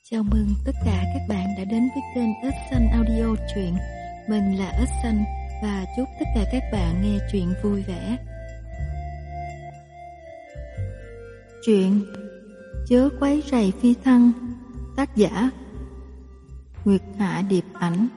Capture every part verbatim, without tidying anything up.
Chào mừng tất cả các bạn đã đến với kênh Ếch Xanh Audio truyện. Mình là Ếch Xanh và chúc tất cả các bạn nghe truyện vui vẻ. Truyện Chớ quấy rầy phi thăng, tác giả Nguyệt Hạ Điệp Ảnh.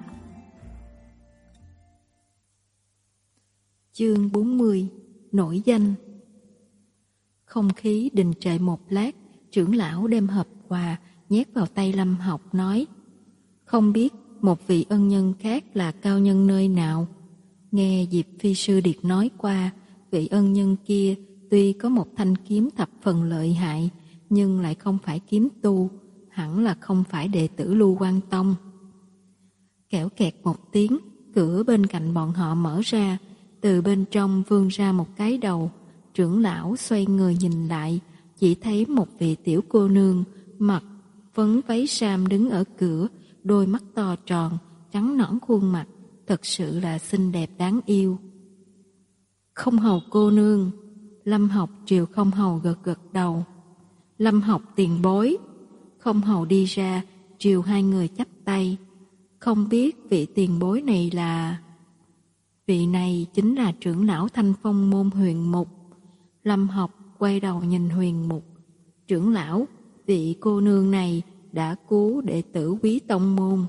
Chương bốn mươi. Nổi danh. Không khí đình trệ một lát, trưởng lão đem hộp quà nhét vào tay Lâm Học nói: không biết một vị ân nhân khác là cao nhân nơi nào. Nghe Diệp Phi Sư Điệt nói qua, vị ân nhân kia tuy có một thanh kiếm thập phần lợi hại, nhưng lại không phải kiếm tu, hẳn là không phải đệ tử Lưu Quan Tông. Kẽo kẹt một tiếng, cửa bên cạnh bọn họ mở ra, từ bên trong vươn ra một cái đầu. Trưởng lão xoay người nhìn lại, chỉ thấy một vị tiểu cô nương mặc phấn váy sam đứng ở cửa, đôi mắt to tròn, trắng nõn khuôn mặt, thật sự là xinh đẹp đáng yêu. Không hầu cô nương. Lâm Học triều không hầu gật gật đầu. Lâm Học tiền bối. Không hầu đi ra, triều hai người chắp tay. Không biết vị tiền bối này là... Vị này chính là trưởng lão Thanh Phong môn Huyền Mục. Lâm Học quay đầu nhìn Huyền Mục. Trưởng lão, vị cô nương này đã cứu đệ tử Quý Tông môn.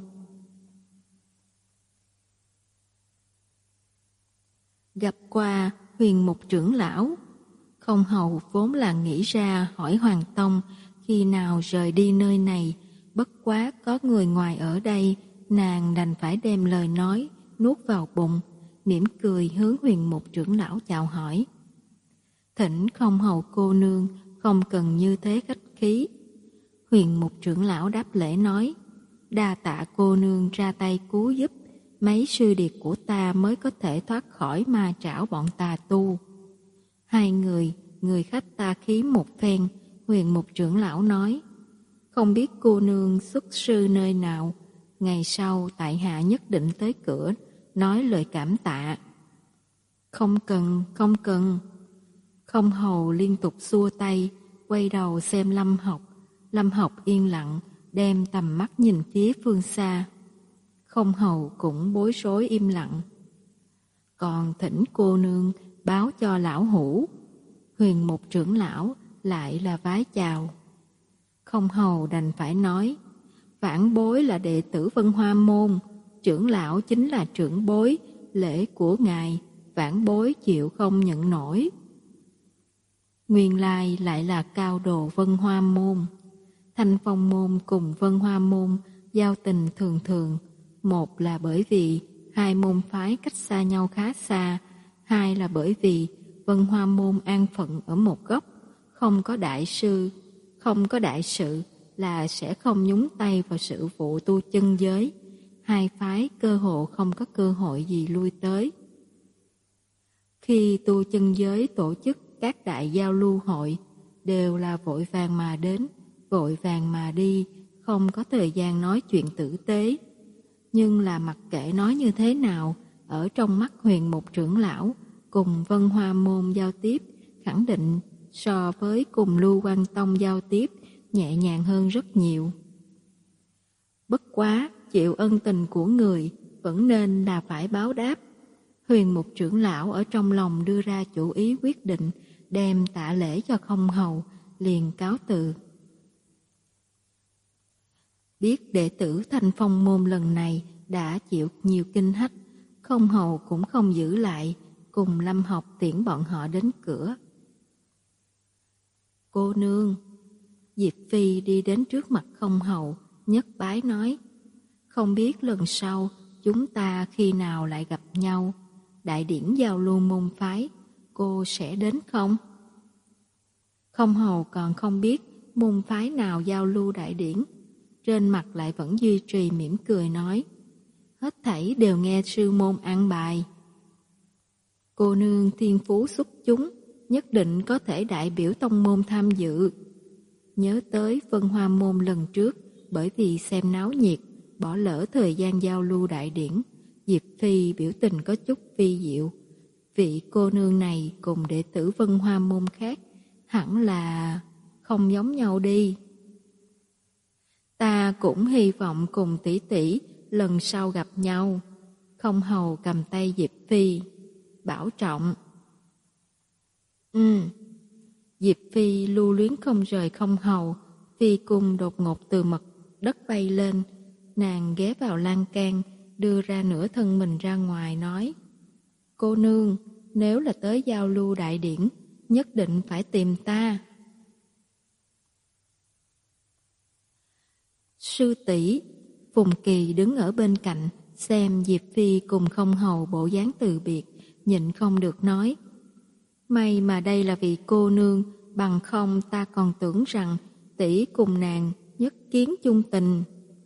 Gặp qua Huyền Mục trưởng lão. Không hầu vốn là nghĩ ra hỏi Hoàng Tông khi nào rời đi nơi này, bất quá có người ngoài ở đây, nàng đành phải đem lời nói nuốt vào bụng, mỉm cười hướng Huyền Mục trưởng lão chào hỏi. Thỉnh không hầu cô nương không cần như thế khách khí. Huyền Mục trưởng lão đáp lễ nói: đa tạ cô nương ra tay cứu giúp, mấy sư điệt của ta mới có thể thoát khỏi ma trảo bọn tà tu. Hai người, người khách ta khí một phen. Huyền Mục trưởng lão nói: không biết cô nương xuất sư nơi nào, ngày sau tại hạ nhất định tới cửa nói lời cảm tạ. Không cần, không cần. Không hầu liên tục xua tay, quay đầu xem Lâm Học. Lâm Học yên lặng, đem tầm mắt nhìn phía phương xa. Không hầu cũng bối rối im lặng. Còn thỉnh cô nương báo cho lão hữu. Huyền Mục trưởng lão lại là vái chào. Không hầu đành phải nói: vãn bối là đệ tử Vân Hoa môn, trưởng lão chính là trưởng bối, lễ của ngài vãn bối chịu không nhận nổi. Nguyên lai lại là cao đồ Vân Hoa môn. Thanh Phong môn cùng Vân Hoa môn giao tình thường thường, một là bởi vì hai môn phái cách xa nhau khá xa, hai là bởi vì Vân Hoa môn an phận ở một góc, không có đại sư, không có đại sự là sẽ không nhúng tay vào sự vụ tu chân giới. Hai phái cơ hồ không có cơ hội gì lui tới. Khi tu chân giới tổ chức các đại giao lưu hội, đều là vội vàng mà đến, vội vàng mà đi, không có thời gian nói chuyện tử tế. Nhưng là mặc kệ nói như thế nào, ở trong mắt Huyền Mục trưởng lão, cùng Vân Hoa môn giao tiếp, khẳng định so với cùng Lưu Quan Tông giao tiếp nhẹ nhàng hơn rất nhiều. Bất quá, chịu ân tình của người, vẫn nên là phải báo đáp. Huyền Mục trưởng lão ở trong lòng đưa ra chủ ý quyết định, đem tạ lễ cho không hầu, liền cáo từ. Biết đệ tử Thanh Phong môn lần này đã chịu nhiều kinh hách, không hầu cũng không giữ lại, cùng Lâm Học tiễn bọn họ đến cửa. Cô nương. Diệp Phi đi đến trước mặt không hầu, nhất bái nói: không biết lần sau chúng ta khi nào lại gặp nhau, đại điển giao lưu môn phái, cô sẽ đến không? Không hầu còn không biết môn phái nào giao lưu đại điển, trên mặt lại vẫn duy trì mỉm cười nói: hết thảy đều nghe sư môn an bài. Cô nương thiên phú xuất chúng, nhất định có thể đại biểu tông môn tham dự. Nhớ tới Vân Hoa môn lần trước, bởi vì xem náo nhiệt, bỏ lỡ thời gian giao lưu đại điển, Diệp Phi biểu tình có chút vi diệu. Vị cô nương này cùng đệ tử Vân Hoa môn khác hẳn là không giống nhau đi. Ta cũng hy vọng cùng tỷ tỷ lần sau gặp nhau. Không hầu cầm tay Diệp Phi, bảo trọng. Ừ. Diệp Phi lưu luyến không rời không hầu. Phi cung đột ngột từ mặt đất bay lên. Nàng ghé vào lan can, đưa ra nửa thân mình ra ngoài nói: Cô nương, nếu là tới giao lưu đại điển, nhất định phải tìm ta. Sư tỷ. Phùng Kỳ đứng ở bên cạnh, xem Diệp Phi cùng không hầu bộ dáng từ biệt, nhịn không được nói: May mà đây là vị cô nương, bằng không ta còn tưởng rằng tỷ cùng nàng nhất kiến chung tình.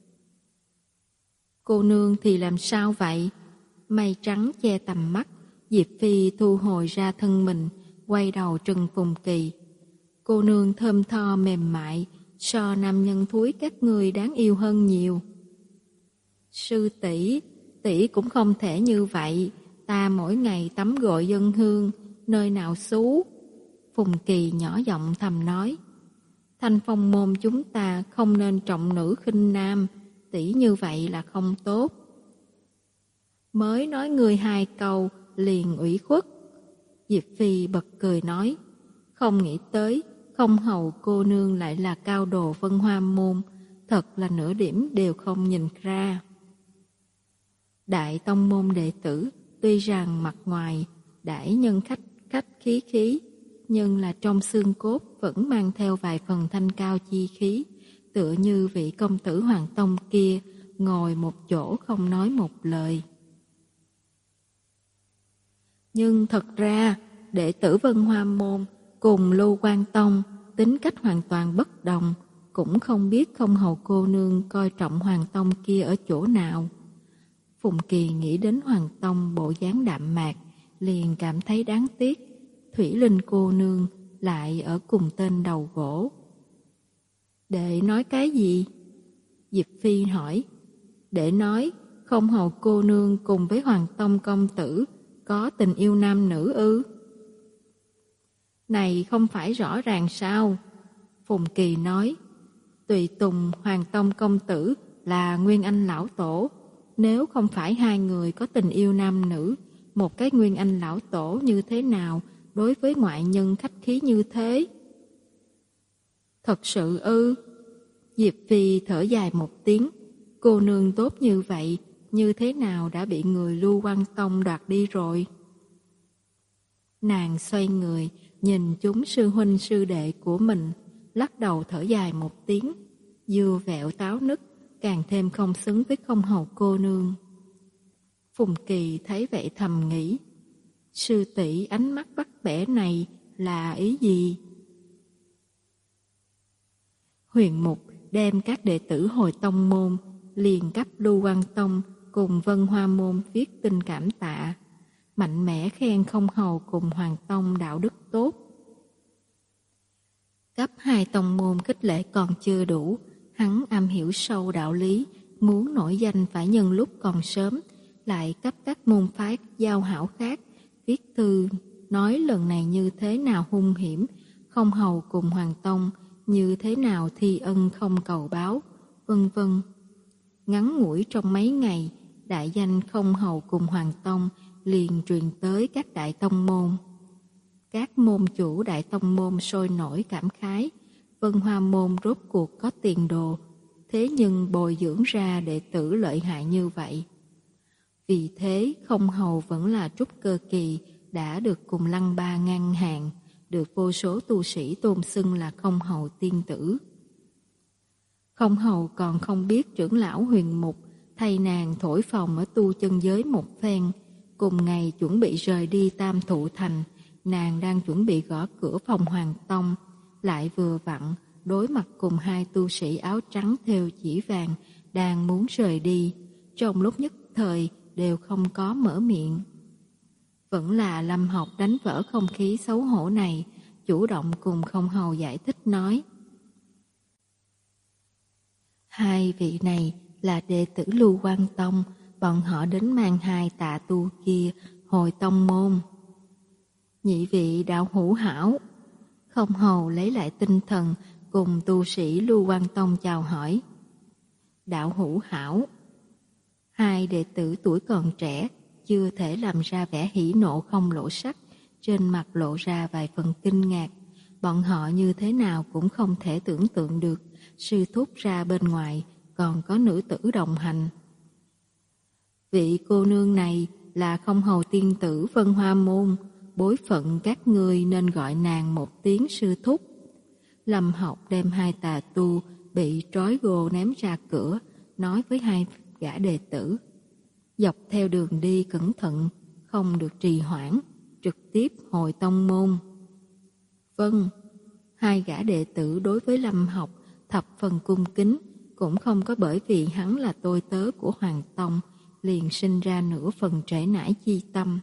Cô nương thì làm sao vậy? Mây trắng che tầm mắt, Diệp Phi thu hồi ra thân mình, quay đầu trừng Phùng Kỳ. Cô nương thơm tho mềm mại, so nam nhân thúi các người đáng yêu hơn nhiều. Sư tỷ, tỷ cũng không thể như vậy, ta mỗi ngày tắm gội dân hương, nơi nào xú. Phùng Kỳ nhỏ giọng thầm nói: Thanh Phong môn chúng ta không nên trọng nữ khinh nam, tỷ như vậy là không tốt. Mới nói người hai câu liền ủy khuất. Diệp Phi bật cười nói: Không nghĩ tới không hầu cô nương lại là cao đồ Vân Hoa môn, thật là nửa điểm đều không nhìn ra. Đại tông môn đệ tử tuy rằng mặt ngoài đãi nhân khách khách khí khí, nhưng là trong xương cốt vẫn mang theo vài phần thanh cao chi khí, tựa như vị công tử Hoàng Tông kia ngồi một chỗ không nói một lời. Nhưng thật ra, đệ tử Vân Hoa môn cùng Lưu Quan Tông tính cách hoàn toàn bất đồng, cũng không biết không hầu cô nương coi trọng Hoàng Tông kia ở chỗ nào. Phùng Kỳ nghĩ đến Hoàng Tông bộ dáng đạm mạc, liền cảm thấy đáng tiếc. Thủy Linh cô nương lại ở cùng tên đầu gỗ. Đệ nói cái gì? Diệp Phi hỏi. Đệ nói không hầu cô nương cùng với Hoàng Tông công tử có tình yêu nam nữ ư? Này không phải rõ ràng sao? Phùng Kỳ nói. Tùy tùng Hoàng Tông công tử là Nguyên Anh lão tổ. Nếu không phải hai người có tình yêu nam nữ, một cái Nguyên Anh lão tổ như thế nào đối với ngoại nhân khách khí như thế? Thật sự ư? Diệp Phi thở dài một tiếng. Cô nương tốt như vậy, như thế nào đã bị người Lưu Quan Tông đoạt đi rồi? Nàng xoay người, nhìn chúng sư huynh sư đệ của mình, lắc đầu thở dài một tiếng, dưa vẹo táo nứt, càng thêm không xứng với không hầu cô nương. Phùng Kỳ thấy vậy thầm nghĩ, sư tỷ ánh mắt bắt bẻ này là ý gì? Huyền Mục đem các đệ tử hồi tông môn, liền cấp Lưu Quan Tông cùng Vân Hoa môn viết tin cảm tạ, mạnh mẽ khen không hầu cùng Hoàng Tông đạo đức tốt. Cấp hai tông môn khích lệ còn chưa đủ, hắn am hiểu sâu đạo lý, muốn nổi danh phải nhân lúc còn sớm, lại cấp các môn phái giao hảo khác viết thư nói lần này như thế nào hung hiểm, không hầu cùng Hoàng Tông như thế nào thi ân không cầu báo, vân vân. Ngắn ngủi trong mấy ngày, đại danh không hầu cùng Hoàng Tông liền truyền tới các đại tông môn. Các môn chủ đại tông môn sôi nổi cảm khái, Vân Hoa môn rốt cuộc có tiền đồ, thế nhưng bồi dưỡng ra đệ tử lợi hại như vậy. Vì thế không hầu vẫn là trúc cơ kỳ, đã được cùng Lăng Ba ngang hàng, được vô số tu sĩ tôn xưng là không hầu tiên tử. Không hầu còn không biết trưởng lão Huyền Mục thay nàng thổi phồng ở tu chân giới một phen, cùng ngày chuẩn bị rời đi Tam Thụ Thành, nàng đang chuẩn bị gõ cửa phòng Hoàng Tông, lại vừa vặn đối mặt cùng hai tu sĩ áo trắng thêu chỉ vàng đang muốn rời đi, trong lúc nhất thời đều không có mở miệng. Vẫn là Lâm Học đánh vỡ không khí xấu hổ này, chủ động cùng không hầu giải thích nói. Hai vị này là đệ tử Lưu Quan Tông, bọn họ đến mang hai tạ tu kia hồi tông môn. Nhị vị đạo hữu hảo. Không hầu lấy lại tinh thần cùng tu sĩ Lưu Quan Tông chào hỏi. Đạo hữu hảo. Hai đệ tử tuổi còn trẻ, chưa thể làm ra vẻ hỉ nộ không lộ sắc, trên mặt lộ ra vài phần kinh ngạc. Bọn họ như thế nào cũng không thể tưởng tượng được, sư thúc ra bên ngoài còn có nữ tử đồng hành. Vị cô nương này là Không Hầu tiên tử Vân Hoa Môn, bối phận các ngươi nên gọi nàng một tiếng sư thúc. Lâm Học đem hai tà tu bị trói gô ném ra cửa, nói với hai gã đệ tử: dọc theo đường đi cẩn thận, không được trì hoãn, trực tiếp hồi tông môn. Vâng. Hai gã đệ tử đối với Lâm Học thập phần cung kính, cũng không có bởi vì hắn là tôi tớ của Hoàng Tông liền sinh ra nửa phần trễ nải chi tâm.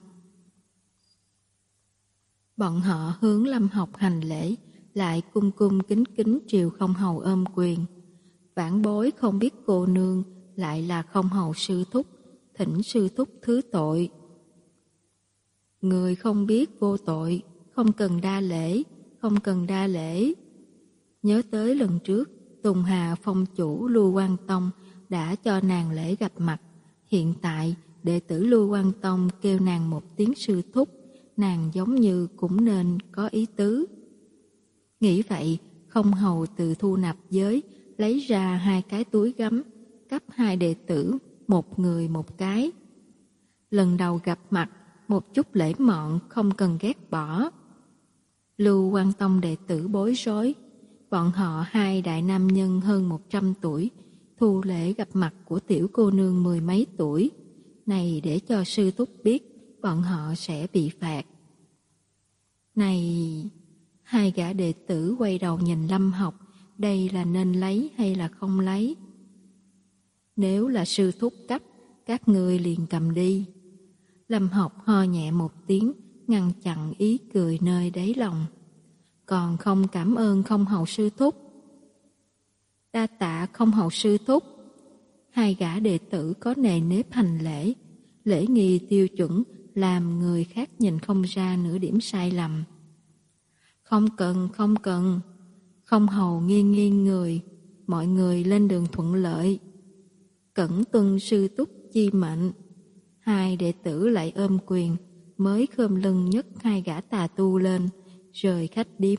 Bọn họ hướng Lâm Học hành lễ, lại cung cung kính kính triều Không Hầu ôm quyền. Vãn bối không biết cô nương lại là Không Hầu sư thúc, thỉnh sư thúc thứ tội. Người không biết vô tội, không cần đa lễ, không cần đa lễ. Nhớ tới lần trước, Tùng Hà phong chủ Lưu Quan Tông đã cho nàng lễ gặp mặt. Hiện tại, đệ tử Lưu Quan Tông kêu nàng một tiếng sư thúc, nàng giống như cũng nên có ý tứ. Nghĩ vậy, Không Hầu từ thu nạp giới lấy ra hai cái túi gấm, cấp hai đệ tử, một người một cái. Lần đầu gặp mặt, một chút lễ mọn không cần ghét bỏ. Lưu Quan Tông đệ tử bối rối, bọn họ hai đại nam nhân hơn một trăm tuổi, thu lễ gặp mặt của tiểu cô nương mười mấy tuổi. Này để cho sư thúc biết, bọn họ sẽ bị phạt. Này... Hai gã đệ tử quay đầu nhìn Lâm Học, đây là nên lấy hay là không lấy? Nếu là sư thúc cấp, các ngươi liền cầm đi. Lâm Học ho nhẹ một tiếng, ngăn chặn ý cười nơi đáy lòng. Còn không cảm ơn Không Hầu sư thúc. Đa tạ Không Hầu sư thúc. Hai gã đệ tử có nề nếp hành lễ, lễ nghi tiêu chuẩn làm người khác nhìn không ra nửa điểm sai lầm. Không cần, không cần. Không Hầu nghiêng nghiêng người, mọi người lên đường thuận lợi. Cẩn tuân sư túc chi mệnh. Hai đệ tử lại ôm quyền, mới khom lưng nhấc hai gã tà tu lên, rời khách điếm.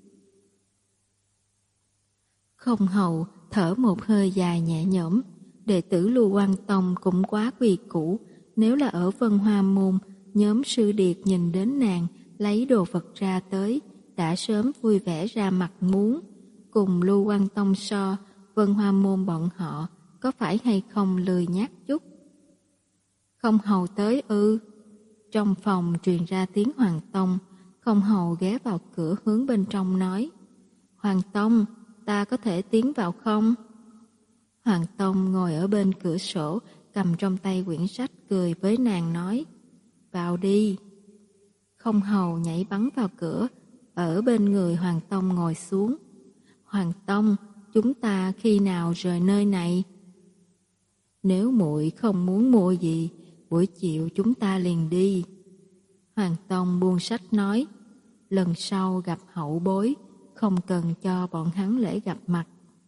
Không Hầu thở một hơi dài nhẹ nhõm. Đệ tử Lưu Quan Tông cũng quá quy củ. Nếu là ở Vân Hoa Môn, nhóm sư điệt nhìn đến nàng lấy đồ vật ra tới, đã sớm vui vẻ ra mặt muốn. Cùng Lưu Quan Tông so, Vân Hoa Môn bọn họ có phải hay không lười nhác chút. Không Hầu tới ư? Trong phòng truyền ra tiếng Hoàng Tông. Không Hầu ghé vào cửa hướng bên trong nói: Hoàng Tông, ta có thể tiến vào không? Hoàng Tông ngồi ở bên cửa sổ, cầm trong tay quyển sách cười với nàng nói: vào đi. Không Hầu nhảy bắn vào cửa, ở bên người Hoàng Tông ngồi xuống. Hoàng Tông, chúng ta khi nào rời nơi này? Nếu muội không muốn mua gì, buổi chiều chúng ta liền đi. Hoàng Tông buông sách nói: lần sau gặp hậu bối, không cần cho bọn hắn lễ gặp mặt.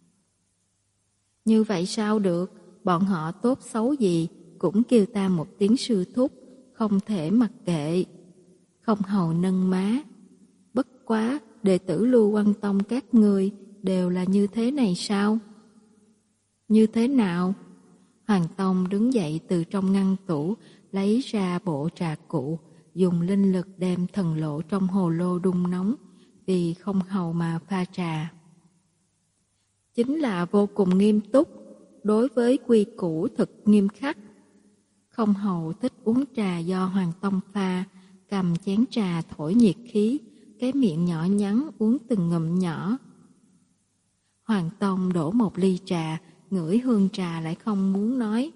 Như vậy sao được, bọn họ tốt xấu gì cũng kêu ta một tiếng sư thúc, không thể mặc kệ. Không Hầu nâng má: bất quá, đệ tử Lưu Quan Tông các ngươi đều là như thế này sao? Như thế nào? Hoàng Tông đứng dậy từ trong ngăn tủ, lấy ra bộ trà cụ, dùng linh lực đem thần lộ trong hồ lô đun nóng, vì Không Hầu mà pha trà. Chính là vô cùng nghiêm túc, đối với quy củ thật nghiêm khắc. Không Hầu thích uống trà do Hoàng Tông pha, cầm chén trà thổi nhiệt khí, cái miệng nhỏ nhắn uống từng ngụm nhỏ. Hoàng Tông đổ một ly trà, ngửi hương trà lại không muốn nói.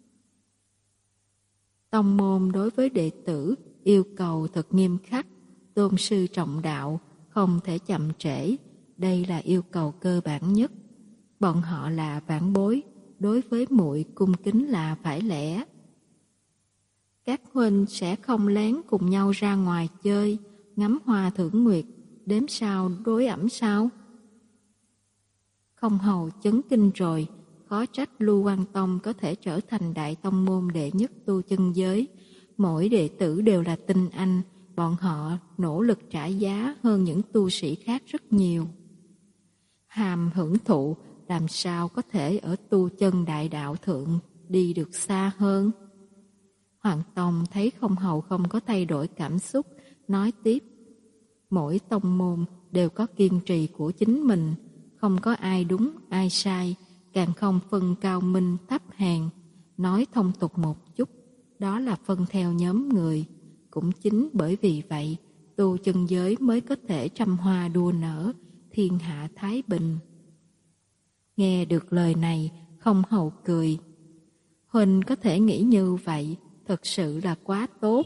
Tông môn đối với đệ tử yêu cầu thật nghiêm khắc, tôn sư trọng đạo, không thể chậm trễ, đây là yêu cầu cơ bản nhất. Bọn họ là vãn bối, đối với muội cung kính là phải lẽ. Các huynh sẽ không lén cùng nhau ra ngoài chơi, ngắm hoa thưởng nguyệt, đếm sao đối ẩm sao? Không Hầu chấn kinh rồi, khó trách Lưu Quan Tông có thể trở thành đại tông môn đệ nhất tu chân giới. Mỗi đệ tử đều là tinh anh, bọn họ nỗ lực trả giá hơn những tu sĩ khác rất nhiều. Hàm hưởng thụ làm sao có thể ở tu chân đại đạo thượng đi được xa hơn. Hoàng Tông thấy Không Hầu không có thay đổi cảm xúc, nói tiếp: mỗi tông môn đều có kiên trì của chính mình, không có ai đúng ai sai, càng không phân cao minh thấp hèn. Nói thông tục một chút, đó là phân theo nhóm người. Cũng chính bởi vì vậy, tu chân giới mới có thể trăm hoa đua nở, thiên hạ thái bình. Nghe được lời này, Không Hầu cười. Huynh có thể nghĩ như vậy, thật sự là quá tốt.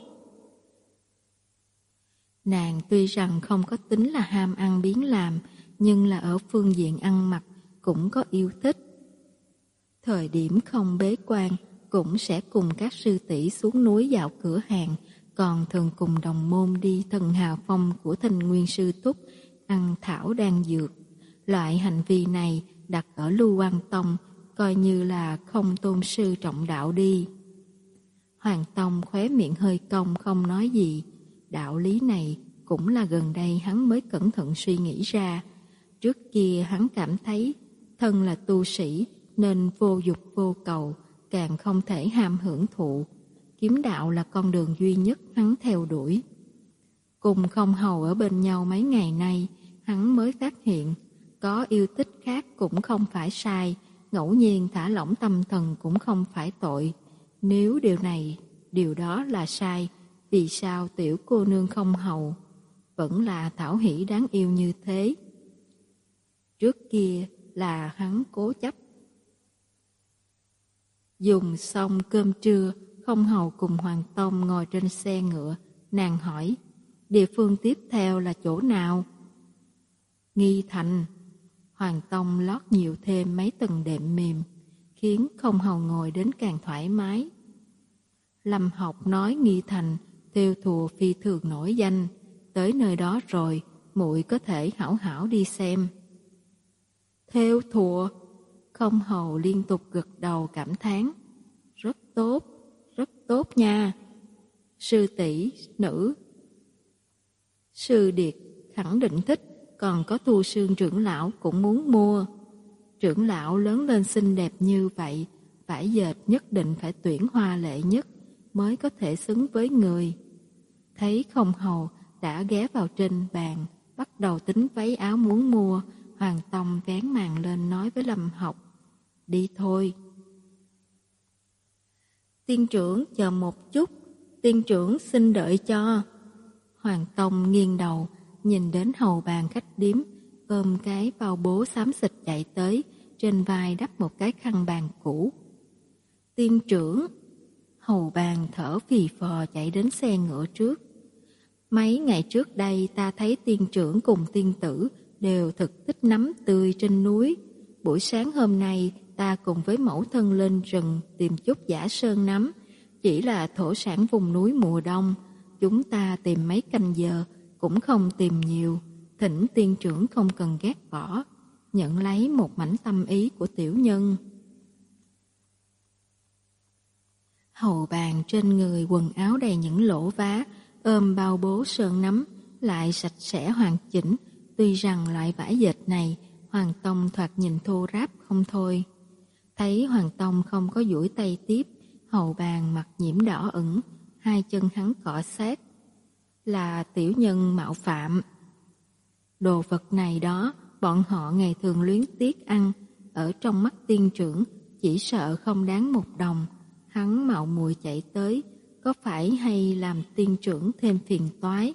Nàng tuy rằng không có tính là ham ăn biếng làm, nhưng là ở phương diện ăn mặc cũng có yêu thích. Thời điểm không bế quan, cũng sẽ cùng các sư tỷ xuống núi dạo cửa hàng, còn thường cùng đồng môn đi Thần Hào Phong của Thanh Nguyên sư thúc ăn thảo đan dược. Loại hành vi này đặt ở Lưu Quan Tông coi như là không tôn sư trọng đạo đi. Hoàng Tông khóe miệng hơi cong không nói gì. Đạo lý này cũng là gần đây hắn mới cẩn thận suy nghĩ ra. Trước kia hắn cảm thấy thân là tu sĩ nên vô dục vô cầu, càng không thể ham hưởng thụ. Kiếm đạo là con đường duy nhất hắn theo đuổi. Cùng Không Hầu ở bên nhau mấy ngày nay, hắn mới phát hiện có yêu thích khác cũng không phải sai, ngẫu nhiên thả lỏng tâm thần cũng không phải tội. Nếu điều này, điều đó là sai, vì sao tiểu cô nương Không Hầu vẫn là thảo hỷ đáng yêu như thế? Trước kia là hắn cố chấp. Dùng xong cơm trưa, Không Hầu cùng Hoàng Tông ngồi trên xe ngựa. Nàng hỏi, địa phương tiếp theo là chỗ nào? Nghi Thành. Hoàng Tông lót nhiều thêm mấy tầng đệm mềm, khiến Không Hầu ngồi đến càng thoải mái. Lâm Học nói Nghi Thành thêu thùa phi thường nổi danh, tới nơi đó rồi muội có thể hảo hảo đi xem. Thêu thùa? Không Hầu liên tục gật đầu cảm thán. Rất tốt, rất tốt nha. Sư tỷ nữ Sư Điệt khẳng định thích, còn có Thu Sương trưởng lão cũng muốn mua. Trưởng lão lớn lên xinh đẹp như vậy, vải dệt nhất định phải tuyển hoa lệ nhất mới có thể xứng với người. Thấy Không Hầu đã ghé vào trên bàn, bắt đầu tính váy áo muốn mua, Hoàng Tông vén màn lên nói với Lâm Học, đi thôi. Tiên trưởng chờ một chút, tiên trưởng xin đợi cho. Hoàng Tông nghiêng đầu, nhìn đến hầu bàn khách điếm, ôm cái bao bố xám xịt chạy tới, trên vai đắp một cái khăn bàn cũ. Tiên trưởng. Hầu bàn thở phì phò chạy đến xe ngựa trước. Mấy ngày trước đây ta thấy tiên trưởng cùng tiên tử đều thực thích nấm tươi trên núi. Buổi sáng hôm nay ta cùng với mẫu thân lên rừng tìm chút giả sơn nấm, chỉ là thổ sản vùng núi mùa đông. Chúng ta tìm mấy canh giờ cũng không tìm nhiều, thỉnh tiên trưởng không cần ghét bỏ, nhận lấy một mảnh tâm ý của tiểu nhân. Hầu bàn trên người quần áo đầy những lỗ vá, ôm bao bố sơn nấm, lại sạch sẽ hoàn chỉnh. Tuy rằng loại vải dệt này, Hoàng Tông thoạt nhìn thô ráp không thôi. Thấy Hoàng Tông không có duỗi tay tiếp, hầu bàn mặt nhiễm đỏ ửng, hai chân hắn cọ sát. Là tiểu nhân mạo phạm. Đồ vật này đó, bọn họ ngày thường luyến tiếc ăn, ở trong mắt tiên trưởng, chỉ sợ không đáng một đồng. Hắn mạo muội chạy tới, có phải hay làm tiên trưởng thêm phiền toái?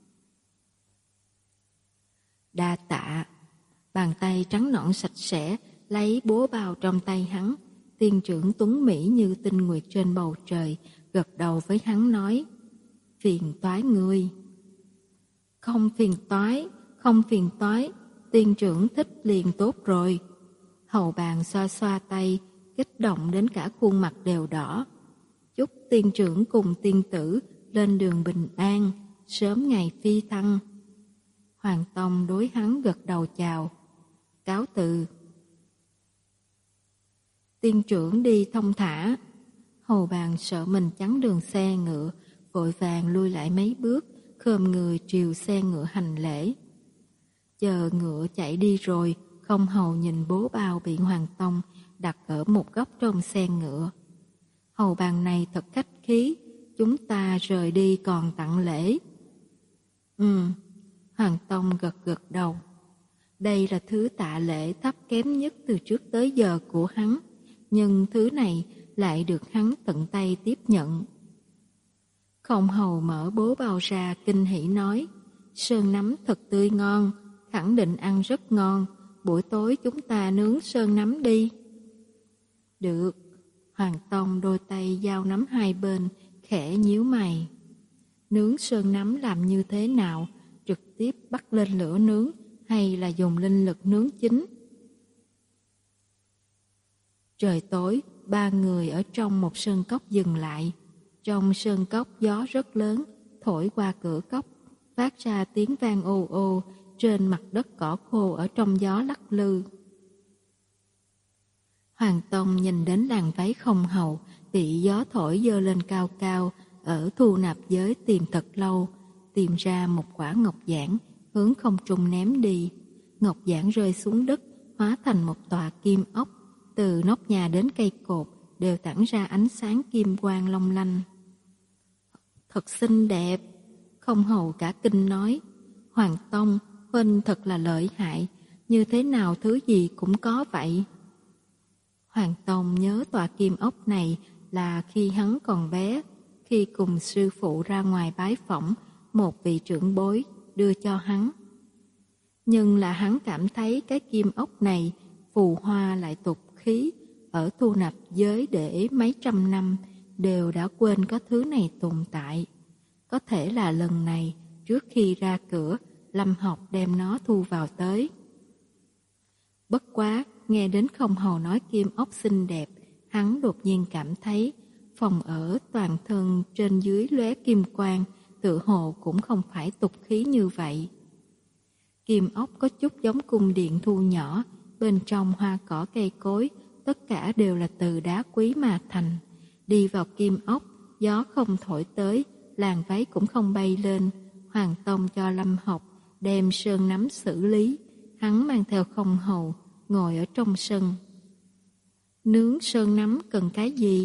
Đa tạ. Bàn tay trắng nõn sạch sẽ, lấy bố bao trong tay hắn. Tiên trưởng tuấn mỹ như tinh nguyệt trên bầu trời, gật đầu với hắn nói, phiền toái ngươi. Không phiền toái, không phiền toái, tiên trưởng thích liền tốt rồi. Hầu bàn xoa xoa tay, kích động đến cả khuôn mặt đều đỏ. Chúc tiên trưởng cùng tiên tử lên đường bình an, sớm ngày phi thăng. Hoàng Tông đối hắn gật đầu chào, cáo từ. Tiên trưởng đi thông thả. Hầu Bàn sợ mình chắn đường xe ngựa, vội vàng lui lại mấy bước, khom người triều xe ngựa hành lễ. Chờ ngựa chạy đi rồi, Không Hầu nhìn bố bao bị Hoàng Tông đặt ở một góc trong xe ngựa. Hầu Bàn này thật khách khí, chúng ta rời đi còn tặng lễ. Ừ, Hoàng Tông gật gật đầu. Đây là thứ tạ lễ thấp kém nhất từ trước tới giờ của hắn, nhưng thứ này lại được hắn tận tay tiếp nhận. Không Hầu mở bố bao ra kinh hỉ nói, sơn nấm thật tươi ngon, khẳng định ăn rất ngon, buổi tối chúng ta nướng sơn nấm đi. Được. Hoàng Tông đôi tay giao nắm hai bên, khẽ nhíu mày. Nướng sơn nấm làm như thế nào? Trực tiếp bắt lên lửa nướng hay là dùng linh lực nướng chín? Trời tối, ba người ở trong một sơn cốc dừng lại. Trong sơn cốc gió rất lớn, thổi qua cửa cốc, phát ra tiếng vang ồ ồ, trên mặt đất cỏ khô ở trong gió lắc lư. Hoàng Tông nhìn đến làn váy Không Hầu bị gió thổi dơ lên cao cao, ở thu nạp giới tìm thật lâu, tìm ra một quả ngọc giản, hướng không trung ném đi. Ngọc giản rơi xuống đất, hóa thành một tòa kim ốc, từ nóc nhà đến cây cột đều tản ra ánh sáng kim quang long lanh. Thật xinh đẹp. Không Hầu cả kinh nói, Hoàng Tông, huynh thật là lợi hại, như thế nào thứ gì cũng có vậy. Hoàng Tông nhớ tòa kim ốc này là khi hắn còn bé, khi cùng sư phụ ra ngoài bái phỏng, một vị trưởng bối đưa cho hắn. Nhưng là hắn cảm thấy cái kim ốc này phù hoa lại tục khí, ở thu nạp giới để mấy trăm năm đều đã quên có thứ này tồn tại. Có thể là lần này trước khi ra cửa, Lâm Học đem nó thu vào tới. Bất quá, nghe đến Không Hầu nói kim ốc xinh đẹp, hắn đột nhiên cảm thấy phòng ở toàn thân trên dưới lóe kim quang, tựa hồ cũng không phải tục khí như vậy. Kim ốc có chút giống cung điện thu nhỏ, bên trong hoa cỏ cây cối, tất cả đều là từ đá quý mà thành. Đi vào kim ốc, gió không thổi tới, làn váy cũng không bay lên. Hoàng Tông cho Lâm Học đem sơn nắm xử lý, hắn mang theo Không Hầu ngồi ở trong sân. Nướng sơn nắm cần cái gì?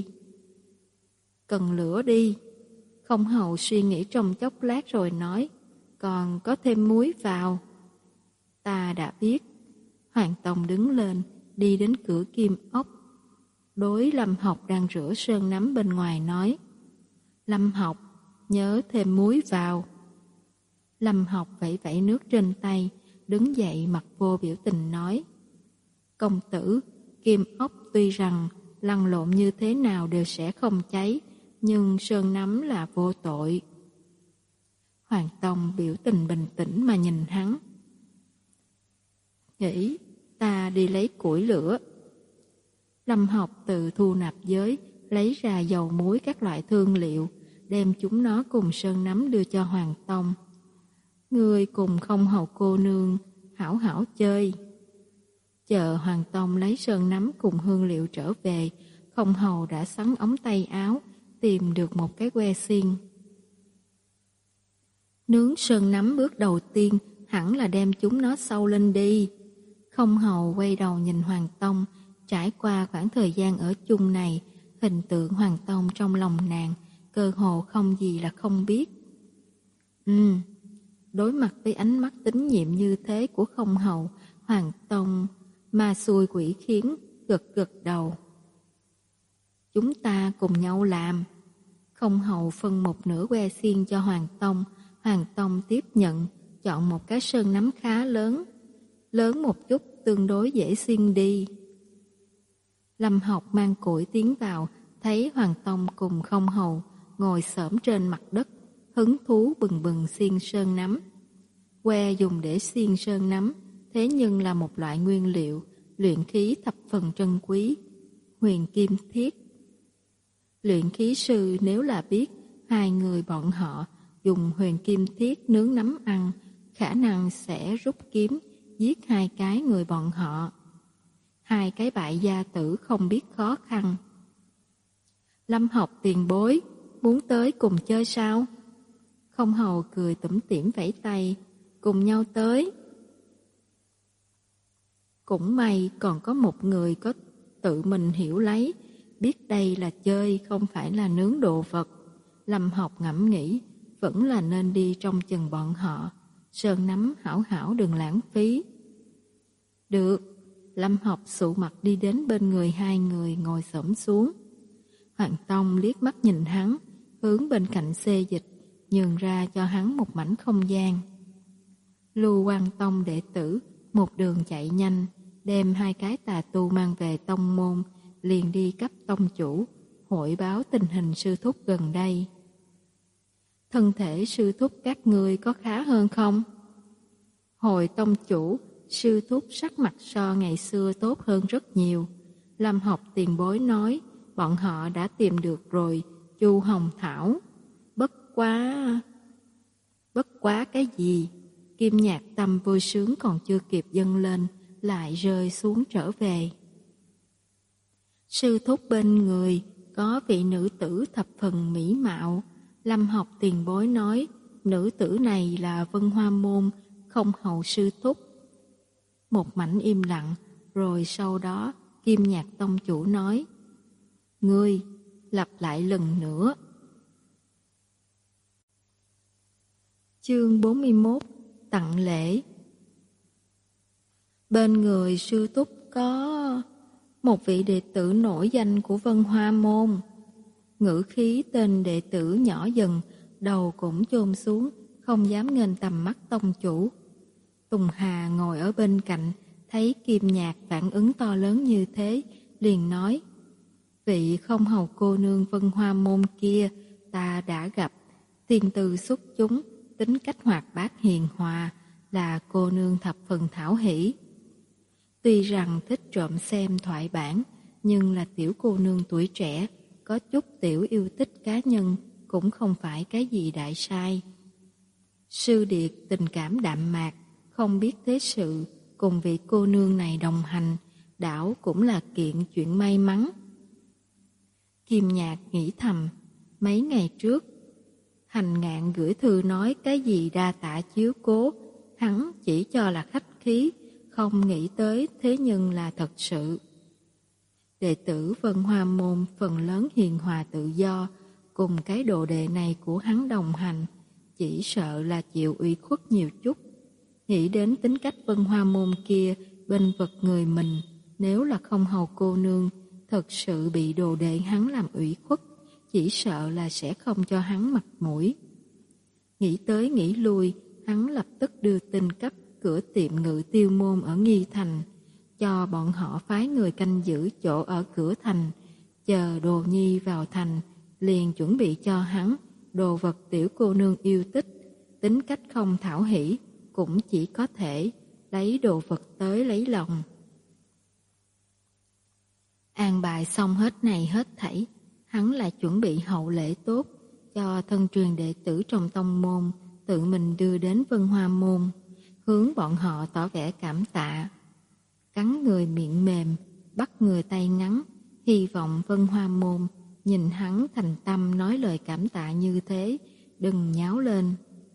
Cần lửa đi. Không Hầu suy nghĩ trong chốc lát rồi nói, còn có thêm muối vào. Ta đã biết. Hoàng Tông đứng lên, đi đến cửa kim ốc. Đối Lâm Học đang rửa sơn nắm bên ngoài nói, Lâm Học, nhớ thêm muối vào. Lâm Học vẫy vẫy nước trên tay, đứng dậy mặt vô biểu tình nói, công tử, kim ốc tuy rằng lăn lộn như thế nào đều sẽ không cháy, nhưng sơn nắm là vô tội. Hoàng Tông biểu tình bình tĩnh mà nhìn hắn. Nghĩ, ta đi lấy củi lửa. Lâm Học từ thu nạp giới lấy ra dầu muối các loại thương liệu, đem chúng nó cùng sơn nắm đưa cho Hoàng Tông. Ngươi cùng Không Hầu cô nương hảo hảo chơi. Chờ Hoàng Tông lấy sơn nắm cùng hương liệu trở về, Không Hầu đã sắn ống tay áo, tìm được một cái que xiên. Nướng sơn nắm bước đầu tiên hẳn là đem chúng nó sâu lên đi. Không Hầu quay đầu nhìn Hoàng Tông, trải qua khoảng thời gian ở chung này, hình tượng Hoàng Tông trong lòng nàng cơ hồ không gì là không biết. Ừ, đối mặt với ánh mắt tín nhiệm như thế của Không Hầu, Hoàng Tông ma xui quỷ khiến gật gật đầu. Chúng ta cùng nhau làm. Không Hầu phân một nửa que xiên cho Hoàng Tông. Hoàng Tông tiếp nhận, chọn một cái sơn nắm khá lớn, lớn một chút tương đối dễ xiên đi. Lâm Học mang củi tiến vào, thấy Hoàng Tông cùng Không Hầu ngồi xổm trên mặt đất, hứng thú bừng bừng xiên sơn nắm. Que dùng để xiên sơn nắm, thế nhưng là một loại nguyên liệu luyện khí thập phần trân quý, huyền kim thiết. Luyện khí sư nếu là biết hai người bọn họ dùng huyền kim thiết nướng nấm ăn, khả năng sẽ rút kiếm giết hai cái người bọn họ. hai cái bại gia tử không biết khó khăn. Lâm học tiền bối, muốn tới cùng chơi sao? Không hầu cười tủm tỉm vẫy tay, cùng nhau tới. Cũng may còn có một người có tự mình hiểu lấy, biết đây là chơi không phải là nướng đồ vật. Lâm học ngẫm nghĩ, vẫn là nên đi trong chừng bọn họ. Sơn nắm hảo hảo đừng lãng phí. Được. Lâm học sụ mặt đi đến bên người hai người ngồi xổm xuống. Hoàng Tông liếc mắt nhìn hắn, hướng bên cạnh xê dịch, nhường ra cho hắn một mảnh không gian. Lưu Quang Tông đệ tử một đường chạy nhanh, đem hai cái tà tu mang về tông môn, liền đi cấp tông chủ, hội báo tình hình sư thúc gần đây. Thân thể sư thúc các ngươi có khá hơn không? Hồi tông chủ, sư thúc sắc mặt so ngày xưa tốt hơn rất nhiều. Lâm học tiền bối nói, bọn họ đã tìm được rồi, Chu Hồng Thảo. Bất quá... Bất quá cái gì? Kim Nhạc tâm vui sướng còn chưa kịp dâng lên, lại rơi xuống trở về. Sư thúc bên người có vị nữ tử thập phần mỹ mạo. Lâm học tiền bối nói, nữ tử này là Vân Hoa Môn, không hầu sư thúc. Một mảnh im lặng, rồi sau đó Kim Nhạc tông chủ nói, ngươi, lặp lại lần nữa. Chương bốn mươi mốt, tặng lễ. Bên người sư thúc có một vị đệ tử nổi danh của Vân Hoa Môn. Ngữ khí tên đệ tử nhỏ dần, đầu cũng chôn xuống, không dám nghênh tầm mắt tông chủ. Tùng Hà ngồi ở bên cạnh, thấy Kim Nhạc phản ứng to lớn như thế, liền nói, vị không hầu cô nương Vân Hoa Môn kia ta đã gặp, tiên tư xuất chúng, tính cách hoạt bát hiền hòa, là cô nương thập phần thảo hỷ. Tuy rằng thích trộm xem thoại bản, nhưng là tiểu cô nương tuổi trẻ, có chút tiểu yêu thích cá nhân, cũng không phải cái gì đại sai. Sư Điệt tình cảm đạm mạc, không biết thế sự, cùng vị cô nương này đồng hành, đảo cũng là kiện chuyện may mắn. Kim Nhạc nghĩ thầm, mấy ngày trước, Hành Ngạn gửi thư nói cái gì đa tạ chiếu cố, hắn chỉ cho là khách khí, không nghĩ tới thế nhưng là thật sự. Đệ tử Vân Hoa Môn phần lớn hiền hòa tự do, cùng cái đồ đệ này của hắn đồng hành, chỉ sợ là chịu ủy khuất nhiều chút. Nghĩ đến tính cách Vân Hoa Môn kia bên vật người mình, nếu là không hầu cô nương, thật sự bị đồ đệ hắn làm ủy khuất, chỉ sợ là sẽ không cho hắn mặt mũi. Nghĩ tới nghĩ lui, hắn lập tức đưa tin cấp cửa tiệm Ngự Tiêu Môn ở Nghi Thành, cho bọn họ phái người canh giữ chỗ ở cửa thành, chờ Đồ Nhi vào thành, liền chuẩn bị cho hắn đồ vật tiểu cô nương yêu thích, tính cách không thảo hỷ, cũng chỉ có thể lấy đồ vật tới lấy lòng. An bài xong hết này hết thảy, hắn lại chuẩn bị hậu lễ tốt cho thân truyền đệ tử trong tông môn, tự mình đưa đến Vân Hoa Môn, hướng bọn họ tỏ vẻ cảm tạ. Cắn người miệng mềm, bắt người tay ngắn, hy vọng Vân Hoa Môn nhìn hắn thành tâm nói lời cảm tạ như thế, đừng nháo lên.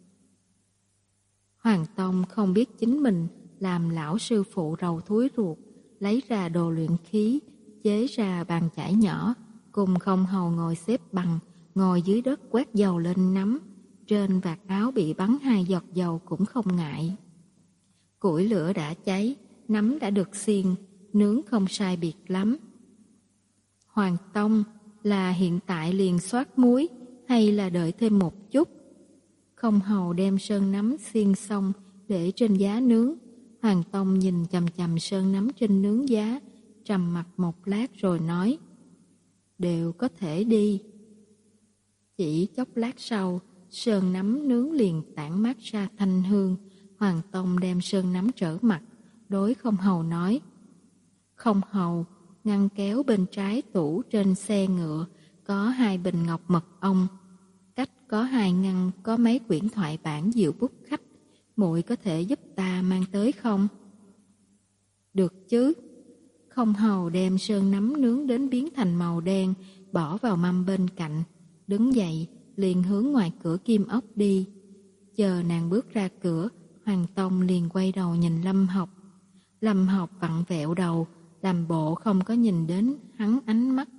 Hoàng Tông không biết chính mình làm lão sư phụ rầu thúi ruột, lấy ra đồ luyện khí, chế ra bàn chải nhỏ, cùng không hầu ngồi xếp bằng, ngồi dưới đất quét dầu lên nắm, trên vạt áo bị bắn hai giọt dầu cũng không ngại. Củi lửa đã cháy, nắm đã được xiên, nướng không sai biệt lắm. Hoàng Tông là hiện tại liền xoát muối hay là đợi thêm một chút? Không hầu đem sơn nắm xiên xong để trên giá nướng. Hoàng Tông nhìn chằm chằm sơn nắm trên nướng giá, trầm mặt một lát rồi nói, đều có thể đi. Chỉ chốc lát sau, sơn nắm nướng liền tản mát ra thanh hương. Hoàng Tông đem sơn nắm trở mặt, đối không hầu nói, không hầu, ngăn kéo bên trái tủ trên xe ngựa có hai bình ngọc mật ong, cách có hai ngăn có mấy quyển thoại bản diệu bút khách, muội có thể giúp ta mang tới không? Được chứ. Không hầu đem sơn nấm nướng đến biến thành màu đen, bỏ vào mâm bên cạnh, đứng dậy liền hướng ngoài cửa kim ốc đi. Chờ nàng bước ra cửa, Hoàng Tông liền quay đầu nhìn Lâm Học. Lâm Học vặn vẹo đầu, làm bộ không có nhìn đến hắn ánh mắt.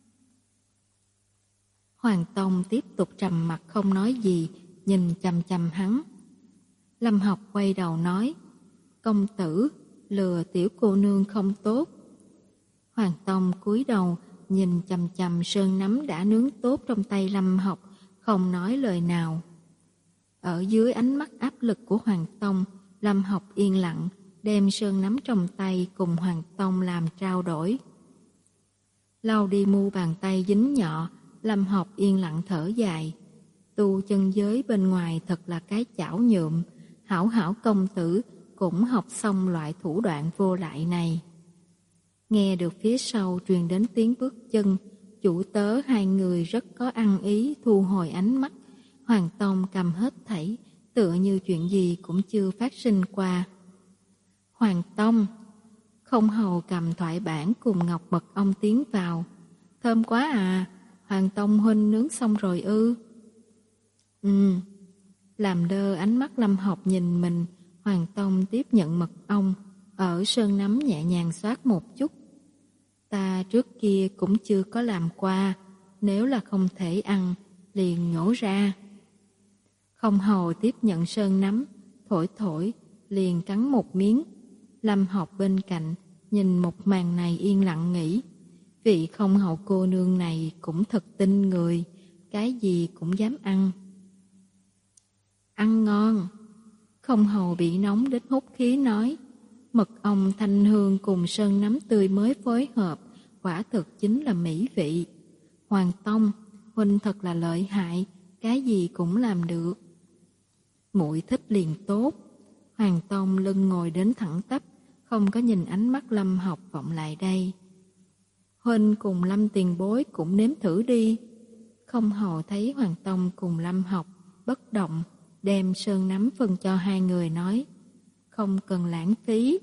Hoàng Tông tiếp tục trầm mặc không nói gì, nhìn chằm chằm hắn. Lâm Học quay đầu nói, công tử, lừa tiểu cô nương không tốt. Hoàng Tông cúi đầu, nhìn chằm chằm sơn nấm đã nướng tốt trong tay Lâm Học, không nói lời nào. Ở dưới ánh mắt áp lực của Hoàng Tông, Lâm Học yên lặng, đem sơn nấm trong tay cùng Hoàng Tông làm trao đổi. Lau đi mu bàn tay dính nhọ, Lâm Học yên lặng thở dài. Tu chân giới bên ngoài thật là cái chảo nhuộm, hảo hảo công tử cũng học xong loại thủ đoạn vô lại này. Nghe được phía sau truyền đến tiếng bước chân, chủ tớ hai người rất có ăn ý thu hồi ánh mắt. Hoàng Tông cầm hết thảy, tựa như chuyện gì cũng chưa phát sinh qua. Hoàng Tông, không hầu cầm thoại bản cùng ngọc mật ong tiến vào. Thơm quá à, Hoàng Tông huynh nướng xong rồi ư? Ừ, làm đơ ánh mắt Lâm Học nhìn mình, Hoàng Tông tiếp nhận mật ong, ở sơn nấm nhẹ nhàng xoát một chút. Ta trước kia cũng chưa có làm qua, nếu là không thể ăn, liền nhổ ra. Không hầu tiếp nhận sơn nấm, thổi thổi, liền cắn một miếng. Lâm Học bên cạnh, nhìn một màn này yên lặng nghĩ, vị không hầu cô nương này cũng thật tinh người, cái gì cũng dám ăn. Ăn ngon. Không hầu bị nóng đến hút khí nói, mật ong thanh hương cùng sơn nấm tươi mới phối hợp, quả thực chính là mỹ vị. Hoàng Tông, huynh thật là lợi hại, cái gì cũng làm được. Muội thích liền tốt. Hoàng Tông lưng ngồi đến thẳng tắp, không có nhìn ánh mắt Lâm Học vọng lại đây. Huynh cùng Lâm tiền bối cũng nếm thử đi. Không hầu thấy Hoàng Tông cùng Lâm Học bất động, đem sơn nấm phân cho hai người nói, không cần lãng phí.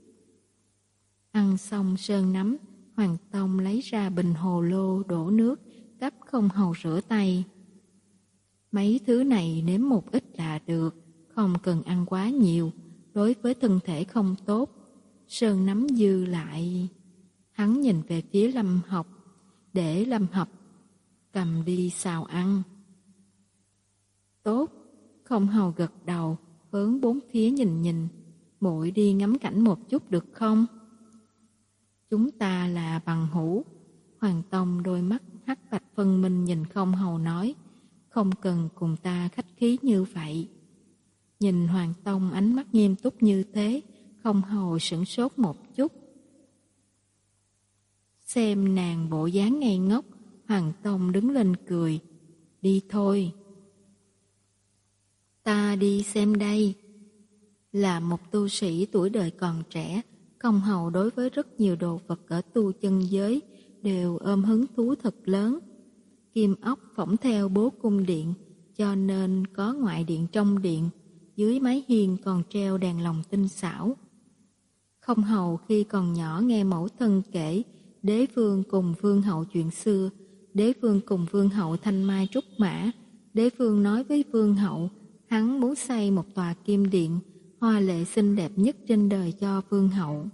Ăn xong sơn nấm, Hoàng Tông lấy ra bình hồ lô đổ nước, cấp không hầu rửa tay. Mấy thứ này nếm một ít là được, không cần ăn quá nhiều, đối với thân thể không tốt. Sơn nấm dư lại. Hắn nhìn về phía Lâm Học, để Lâm Học cầm đi xào ăn. Tốt. Không hầu gật đầu, hướng bốn phía nhìn nhìn, muội đi ngắm cảnh một chút được không? Chúng ta là bằng hữu. Hoàng Tông đôi mắt hắc bạch phân minh nhìn không hầu nói, không cần cùng ta khách khí như vậy. Nhìn Hoàng Tông ánh mắt nghiêm túc như thế, không hầu sửng sốt một chút. Xem nàng bộ dáng ngây ngốc, Hoàng Tông đứng lên cười, đi thôi. Ta đi xem đây. Là một tu sĩ tuổi đời còn trẻ, không hầu đối với rất nhiều đồ vật ở tu chân giới đều ôm hứng thú thật lớn. Kim ốc phỏng theo bố cung điện, cho nên có ngoại điện trong điện, dưới mái hiên còn treo đèn lồng tinh xảo. Không hầu khi còn nhỏ nghe mẫu thân kể đế vương cùng vương hậu chuyện xưa, đế vương cùng vương hậu thanh mai trúc mã, đế vương nói với vương hậu hắn muốn xây một tòa kim điện, hoa lệ xinh đẹp nhất trên đời cho vương hậu.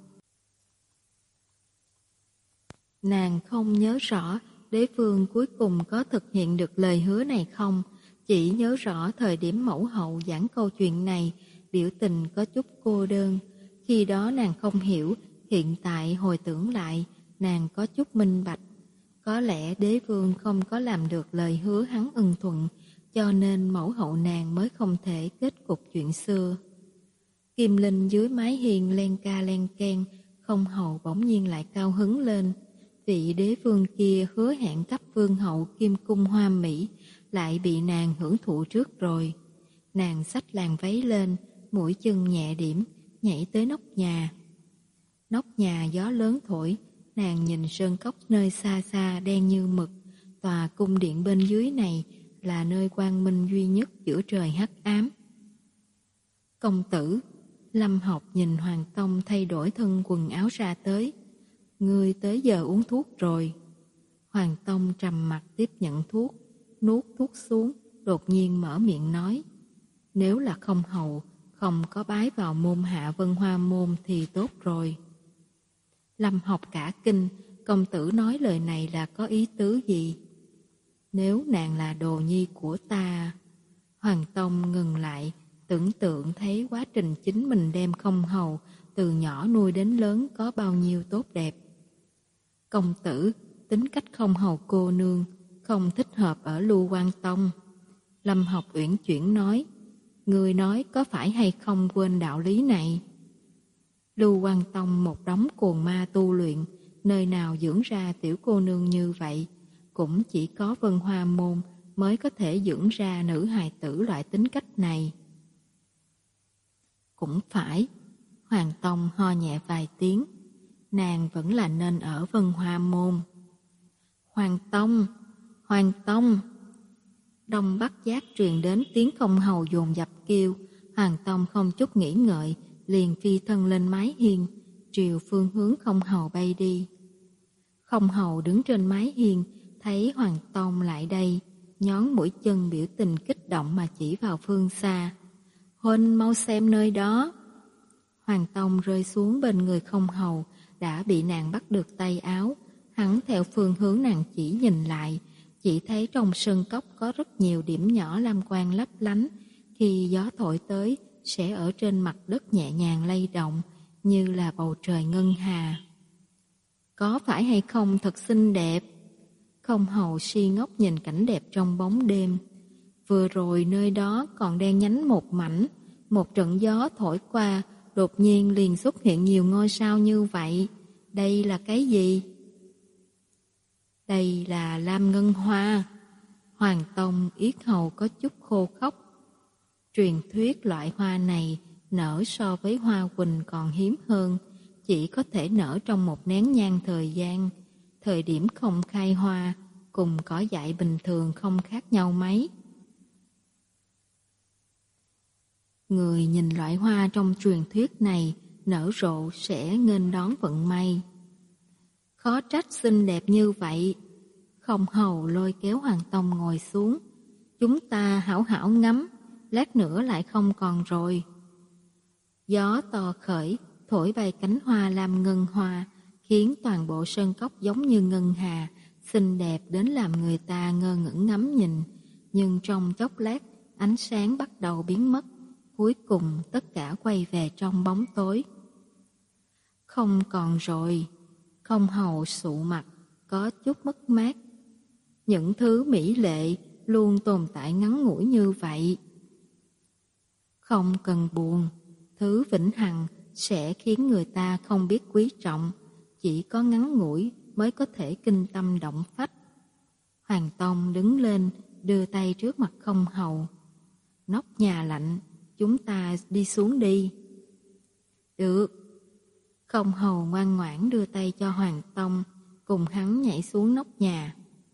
Nàng không nhớ rõ đế vương cuối cùng có thực hiện được lời hứa này không, chỉ nhớ rõ thời điểm mẫu hậu giảng câu chuyện này, biểu tình có chút cô đơn. Khi đó nàng không hiểu, hiện tại hồi tưởng lại, nàng có chút minh bạch. Có lẽ đế vương không có làm được lời hứa hắn ưng thuận, cho nên mẫu hậu nàng mới không thể kết cục chuyện xưa. Kim Linh dưới mái hiên len ca len ken, không hầu bỗng nhiên lại cao hứng lên. Vị đế vương kia hứa hẹn cấp vương hậu kim cung hoa mỹ, lại bị nàng hưởng thụ trước rồi. Nàng xách làn váy lên, mũi chân nhẹ điểm, nhảy tới nóc nhà. Nóc nhà gió lớn thổi, nàng nhìn sơn cốc nơi xa xa đen như mực. Tòa cung điện bên dưới này là nơi quang minh duy nhất giữa trời hắc ám. Công tử, Lâm Học nhìn Hoàng Tông thay đổi thân quần áo ra tới. Ngươi tới giờ uống thuốc rồi. Hoàng Tông trầm mặt tiếp nhận thuốc, nuốt thuốc xuống, đột nhiên mở miệng nói. Nếu là không hầu, không có bái vào môn Hạ Vân Hoa môn thì tốt rồi. Lâm Học cả kinh, công tử nói lời này là có ý tứ gì? Nếu nàng là đồ nhi của ta... Hoàng Tông ngừng lại, tưởng tượng thấy quá trình chính mình đem không hầu từ nhỏ nuôi đến lớn có bao nhiêu tốt đẹp. Công tử, tính cách không hầu cô nương, không thích hợp ở Lưu Quan Tông. Lâm Học uyển chuyển nói, người nói có phải hay không quên đạo lý này? Lưu Quan Tông một đống cuồng ma tu luyện, nơi nào dưỡng ra tiểu cô nương như vậy, cũng chỉ có Vân Hoa môn mới có thể dưỡng ra nữ hài tử loại tính cách này. Cũng phải, Hoàng Tông ho nhẹ vài tiếng, nàng vẫn là nên ở Vân Hoa môn. Hoàng Tông, Hoàng Tông. Đông Bắc Giác truyền đến tiếng không hầu dồn dập kêu, Hoàng Tông không chút nghĩ ngợi, liền phi thân lên mái hiên, triều phương hướng không hầu bay đi. Không hầu đứng trên mái hiên, thấy Hoàng Tông lại đây, nhón mũi chân biểu tình kích động mà chỉ vào phương xa. Huynh mau xem nơi đó. Hoàng Tông rơi xuống bên người không hầu, đã bị nàng bắt được tay áo. Hắn theo phương hướng nàng chỉ nhìn lại, chỉ thấy trong sơn cốc có rất nhiều điểm nhỏ lam quang lấp lánh, khi gió thổi tới sẽ ở trên mặt đất nhẹ nhàng lay động, như là bầu trời ngân hà. Có phải hay không thật xinh đẹp? Không hầu si ngốc nhìn cảnh đẹp trong bóng đêm. Vừa rồi nơi đó còn đen nhánh một mảnh, một trận gió thổi qua, đột nhiên liền xuất hiện nhiều ngôi sao như vậy. Đây là cái gì? Đây là lam ngân hoa. Hoàng Tông yết hầu có chút khô khốc. Truyền thuyết loại hoa này nở so với hoa quỳnh còn hiếm hơn, chỉ có thể nở trong một nén nhang thời gian. Thời điểm không khai hoa, cùng cỏ dại bình thường không khác nhau mấy. Người nhìn loại hoa trong truyền thuyết này nở rộ sẽ nghênh đón vận may. Khó trách xinh đẹp như vậy. Không hầu lôi kéo Hoàng Tông ngồi xuống. Chúng ta hảo hảo ngắm, lát nữa lại không còn rồi. Gió to khởi, thổi bay cánh hoa lam ngân hoa, khiến toàn bộ sơn cốc giống như ngân hà, xinh đẹp đến làm người ta ngơ ngẩn ngắm nhìn. Nhưng trong chốc lát, ánh sáng bắt đầu biến mất, cuối cùng tất cả quay về trong bóng tối. Không còn rồi. Không hầu sụ mặt, có chút mất mát. Những thứ mỹ lệ luôn tồn tại ngắn ngủi như vậy. Không cần buồn, thứ vĩnh hằng sẽ khiến người ta không biết quý trọng, chỉ có ngắn ngủi mới có thể kinh tâm động phách. Hoàng Tông đứng lên, đưa tay trước mặt không hầu. Nóc nhà lạnh, chúng ta đi xuống đi. Được. Không hầu ngoan ngoãn đưa tay cho Hoàng Tông, cùng hắn nhảy xuống nóc nhà.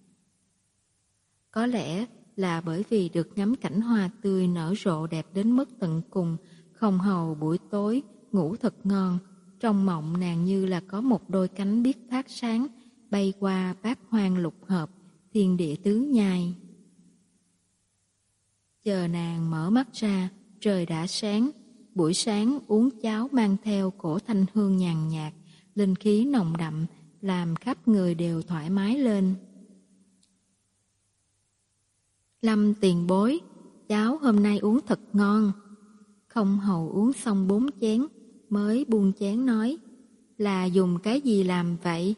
Có lẽ là bởi vì được ngắm cảnh hoa tươi nở rộ đẹp đến mức tận cùng, không hầu buổi tối ngủ thật ngon. Trong mộng nàng như là có một đôi cánh biết phát sáng, bay qua bát hoang lục hợp, thiên địa tứ nhai. Chờ nàng mở mắt ra, trời đã sáng. Buổi sáng uống cháo mang theo cổ thanh hương nhàn nhạt, linh khí nồng đậm, làm khắp người đều thoải mái lên. Lâm tiền bối, cháo hôm nay uống thật ngon. Không hầu uống xong bốn chén, mới buông chén nói, là dùng cái gì làm vậy?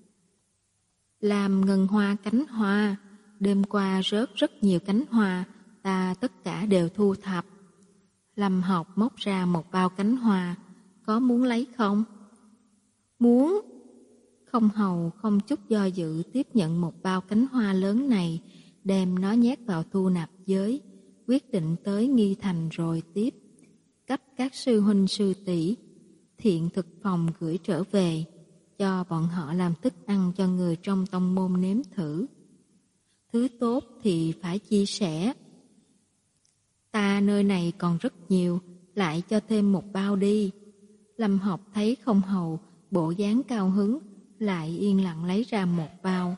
Làm ngân hoa cánh hoa, đêm qua rớt rất nhiều cánh hoa, ta tất cả đều thu thập. Lâm Học móc ra một bao cánh hoa, có muốn lấy không? Muốn. Không hầu không chút do dự tiếp nhận một bao cánh hoa lớn này, đem nó nhét vào thu nạp giới, quyết định tới Nghi Thành rồi tiếp. Cấp các sư huynh sư tỷ thiện thực phòng gửi trở về, cho bọn họ làm thức ăn cho người trong tông môn nếm thử. Thứ tốt thì phải chia sẻ. Ta nơi này còn rất nhiều, lại cho thêm một bao đi. Lâm Học thấy không hầu, bộ dáng cao hứng, lại yên lặng lấy ra một bao.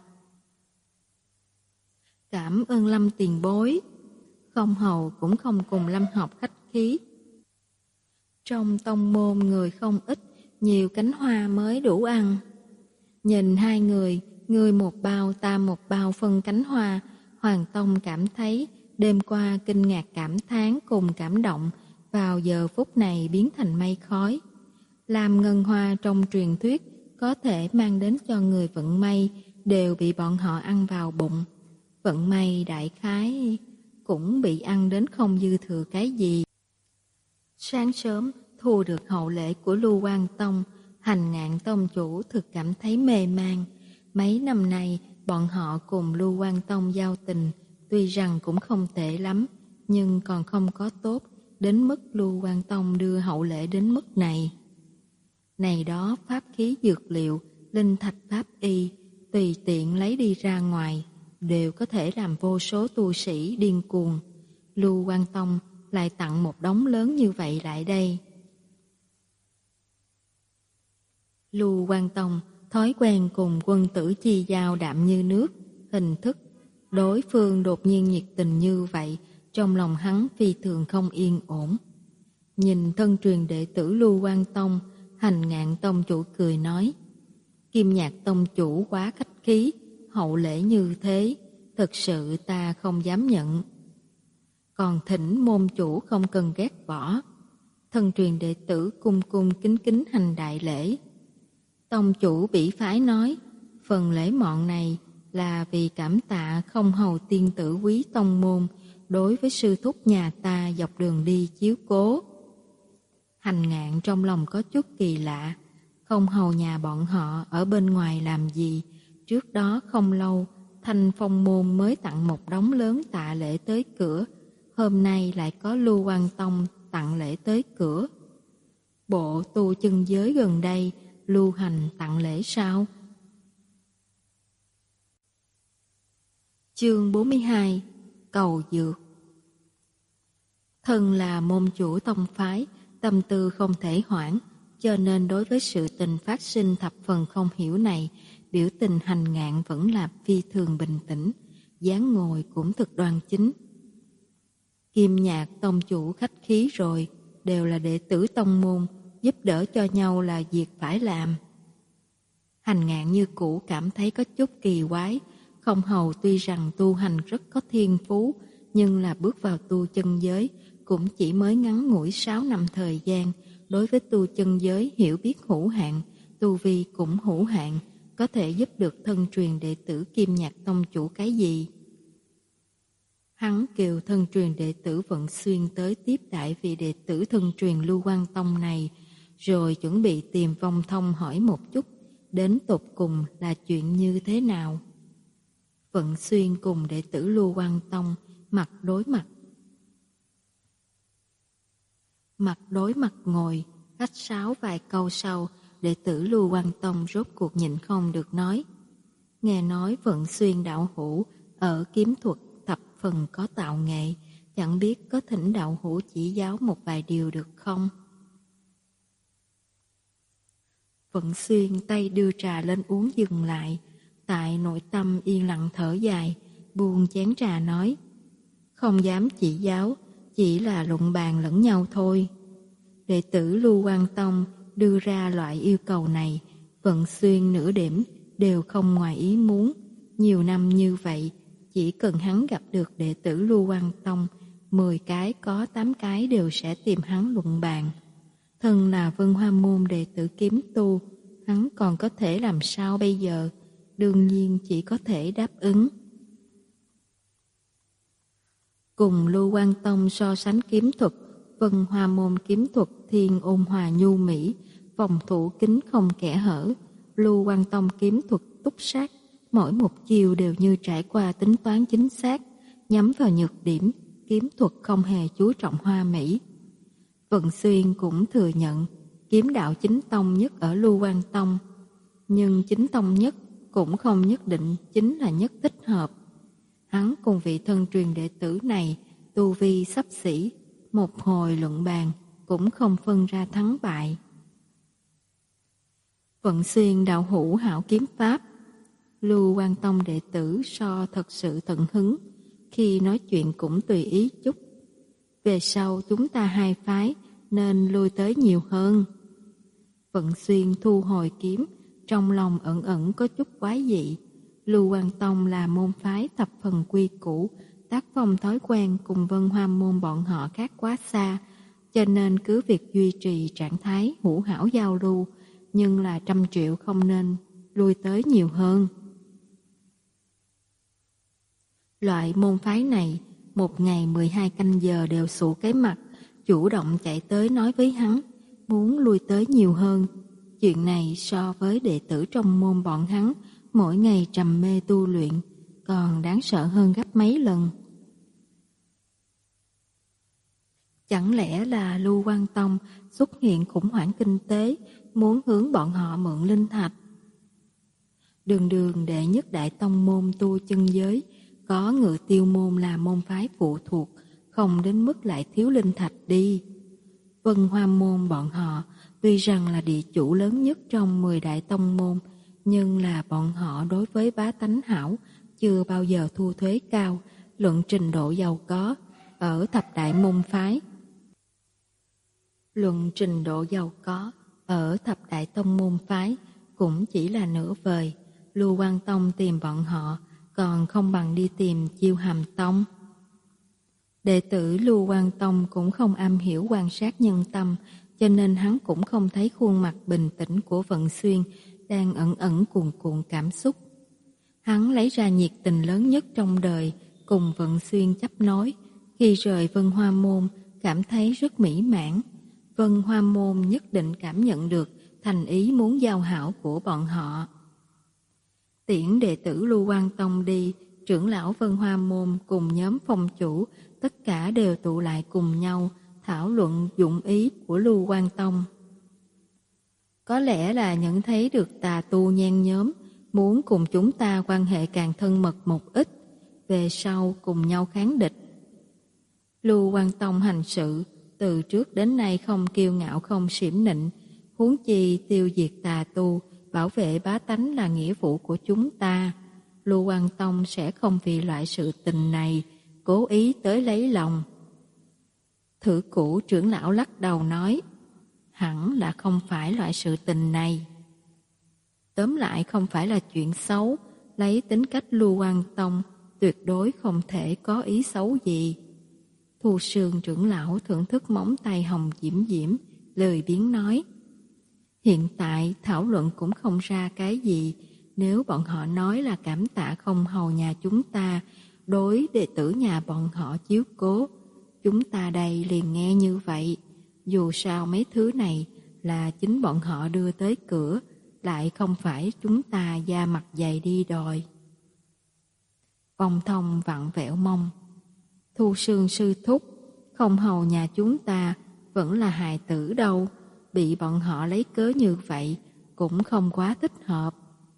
Cảm ơn Lâm tiền bối. Không hầu cũng không cùng Lâm học khách khí. Trong tông môn người không ít, nhiều cánh hoa mới đủ ăn. Nhìn hai người, người một bao ta một bao phân cánh hoa, Hoàng Tông cảm thấy đêm qua kinh ngạc cảm thán cùng cảm động vào giờ phút này biến thành mây khói. Làm ngân hoa trong truyền thuyết có thể mang đến cho người vận may đều bị bọn họ ăn vào bụng. Vận may đại khái cũng bị ăn đến không dư thừa cái gì. Sáng sớm thu được hậu lễ của Lưu Quang Tông, Hành Ngạn tông chủ thực cảm thấy mê man. Mấy năm nay bọn họ cùng Lưu Quang Tông giao tình tuy rằng cũng không tệ lắm, nhưng còn không có tốt đến mức Lưu Quang Tông đưa hậu lễ đến mức này. Này đó pháp khí dược liệu, linh thạch pháp y, tùy tiện lấy đi ra ngoài, đều có thể làm vô số tu sĩ điên cuồng. Lưu Quang Tông lại tặng một đống lớn như vậy lại đây. Lưu Quang Tông thói quen cùng quân tử chi giao đạm như nước, hình thức. Đối phương đột nhiên nhiệt tình như vậy, trong lòng hắn phi thường không yên ổn. Nhìn thân truyền đệ tử Lưu Quang Tông, Hành Ngạn tông chủ cười nói: Kim Nhạc tông chủ quá khách khí, hậu lễ như thế, thật sự ta không dám nhận. Còn thỉnh môn chủ không cần ghét bỏ. Thân truyền đệ tử cung cung kính kính hành đại lễ. Tông chủ bỉ phái nói, phần lễ mọn này là vì cảm tạ không hầu tiên tử quý tông môn đối với sư thúc nhà ta dọc đường đi chiếu cố. Hành Ngạn trong lòng có chút kỳ lạ, không hầu nhà bọn họ ở bên ngoài làm gì, trước đó không lâu Thanh Phong môn mới tặng một đống lớn tạ lễ tới cửa, hôm nay lại có Lưu Quang Tông tặng lễ tới cửa. Bộ tu chân giới gần đây lưu hành tặng lễ sao? Chương bốn mươi hai Cầu dược. Thân là môn chủ tông phái, tâm tư không thể hoãn, cho nên đối với sự tình phát sinh thập phần không hiểu này, biểu tình Hành Ngạn vẫn là phi thường bình tĩnh, dáng ngồi cũng thực đoan chính. Kim Nhạc tông chủ khách khí rồi, đều là đệ tử tông môn, giúp đỡ cho nhau là việc phải làm. Hành Ngạn như cũ cảm thấy có chút kỳ quái, không hầu tuy rằng tu hành rất có thiên phú, nhưng là bước vào tu chân giới cũng chỉ mới ngắn ngủi sáu năm thời gian, đối với tu chân giới hiểu biết hữu hạn, tu vi cũng hữu hạn, có thể giúp được thân truyền đệ tử Kim Nhạc tông chủ cái gì? Hắn kêu thân truyền đệ tử Vận Xuyên tới tiếp đại vị đệ tử thân truyền Lưu Quang Tông này, rồi chuẩn bị tìm Vong Thông hỏi một chút, đến tột cùng là chuyện như thế nào. Vận Xuyên cùng đệ tử Lưu Quang Tông mặt đối mặt. Mặt đối mặt ngồi, khách sáo vài câu sau, đệ tử Lưu Quang Tông rốt cuộc nhịn không được nói. Nghe nói Vận Xuyên đạo hữu ở kiếm thuật thập phần có tạo nghệ, chẳng biết có thỉnh đạo hữu chỉ giáo một vài điều được không? Vận Xuyên tay đưa trà lên uống dừng lại, tại nội tâm yên lặng thở dài, buông chén trà nói, không dám chỉ giáo, chỉ là luận bàn lẫn nhau thôi. Đệ tử Lưu Quang Tông đưa ra loại yêu cầu này, Vận Xuyên nửa điểm đều không ngoài ý muốn. Nhiều năm như vậy, chỉ cần hắn gặp được đệ tử Lưu Quang Tông, mười cái có tám cái đều sẽ tìm hắn luận bàn. Thân là Vân Hoa môn đệ tử kiếm tu, hắn còn có thể làm sao bây giờ? Đương nhiên chỉ có thể đáp ứng. Cùng Lưu Quang Tông so sánh kiếm thuật, Vân Hoa môn kiếm thuật thiên ôn hòa nhu mỹ, phòng thủ kính không kẽ hở. Lưu Quang Tông kiếm thuật túc sát, mỗi một chiều đều như trải qua tính toán chính xác, nhắm vào nhược điểm, kiếm thuật không hề chú trọng hoa mỹ. Vận Xuyên cũng thừa nhận, kiếm đạo chính tông nhất ở Lưu Quang Tông, nhưng chính tông nhất cũng không nhất định chính là nhất thích hợp. Hắn cùng vị thân truyền đệ tử này tu vi xấp xỉ, một hồi luận bàn cũng không phân ra thắng bại. Vận xuyên đạo hữu hảo kiếm pháp. Lưu Quan Tông đệ tử so thật sự tận hứng, khi nói chuyện cũng tùy ý chút. Về sau chúng ta hai phái nên lui tới nhiều hơn. Vận xuyên thu hồi kiếm, trong lòng ẩn ẩn có chút quái dị. Lưu Quan Tông là môn phái thập phần quy củ, tác phong thói quen cùng Vân Hoa môn bọn họ khác quá xa, cho nên cứ việc duy trì trạng thái hữu hảo giao lưu, nhưng là trăm triệu không nên lui tới nhiều hơn. Loại môn phái này, một ngày mười hai canh giờ đều sụ cái mặt, chủ động chạy tới nói với hắn, muốn lui tới nhiều hơn. Chuyện này so với đệ tử trong môn bọn hắn, mỗi ngày trầm mê tu luyện, còn đáng sợ hơn gấp mấy lần. Chẳng lẽ là Lưu Quan Tông xuất hiện khủng hoảng kinh tế, muốn hướng bọn họ mượn linh thạch? Đường đường đệ nhất đại tông môn tu chân giới, có Ngự Tiêu môn là môn phái phụ thuộc, không đến mức lại thiếu linh thạch đi. Vân Hoa môn bọn họ tuy rằng là địa chủ lớn nhất trong mười đại tông môn, nhưng là bọn họ đối với bá tánh hảo, chưa bao giờ thu thuế cao, luận trình độ giàu có, ở thập đại môn phái. Luận trình độ giàu có, ở thập đại tông môn phái, cũng chỉ là nửa vời. Lưu Quan Tông tìm bọn họ, còn không bằng đi tìm Chiêu Hàm Tông. Đệ tử Lưu Quan Tông cũng không am hiểu quan sát nhân tâm, cho nên hắn cũng không thấy khuôn mặt bình tĩnh của Vận Xuyên đang ẩn ẩn cuồn cuộn cảm xúc. Hắn lấy ra nhiệt tình lớn nhất trong đời, cùng Vận Xuyên chấp nối. Khi rời Vân Hoa môn, cảm thấy rất mỹ mãn. Vân Hoa môn nhất định cảm nhận được thành ý muốn giao hảo của bọn họ. Tiễn đệ tử Lưu Quan Tông đi, trưởng lão Vân Hoa môn cùng nhóm phong chủ tất cả đều tụ lại cùng nhau thảo luận dụng ý của Lưu Quan Tông. Có lẽ là nhận thấy được tà tu nhan nhóm muốn cùng chúng ta quan hệ càng thân mật một ít, về sau cùng nhau kháng địch. Lưu Quan Tông hành sự từ trước đến nay không kiêu ngạo không xiểm nịnh, huống chi tiêu diệt tà tu, bảo vệ bá tánh là nghĩa vụ của chúng ta. Lưu Quan Tông sẽ không vì loại sự tình này cố ý tới lấy lòng. Thử cũ trưởng lão lắc đầu nói, hẳn là không phải loại sự tình này. Tóm lại không phải là chuyện xấu, lấy tính cách Lưu Quan Tông tuyệt đối không thể có ý xấu gì. Thu Sương trưởng lão thưởng thức móng tay hồng diễm diễm, lười biếng nói, hiện tại thảo luận cũng không ra cái gì, nếu bọn họ nói là cảm tạ không hầu nhà chúng ta, đối đệ tử nhà bọn họ chiếu cố, chúng ta đây liền nghe như vậy. Dù sao mấy thứ này là chính bọn họ đưa tới cửa, lại không phải chúng ta da mặt dày đi đòi. Vong Thông vặn vẹo mông, Thu Sương sư thúc, không hầu nhà chúng ta vẫn là hài tử đâu, bị bọn họ lấy cớ như vậy cũng không quá thích hợp.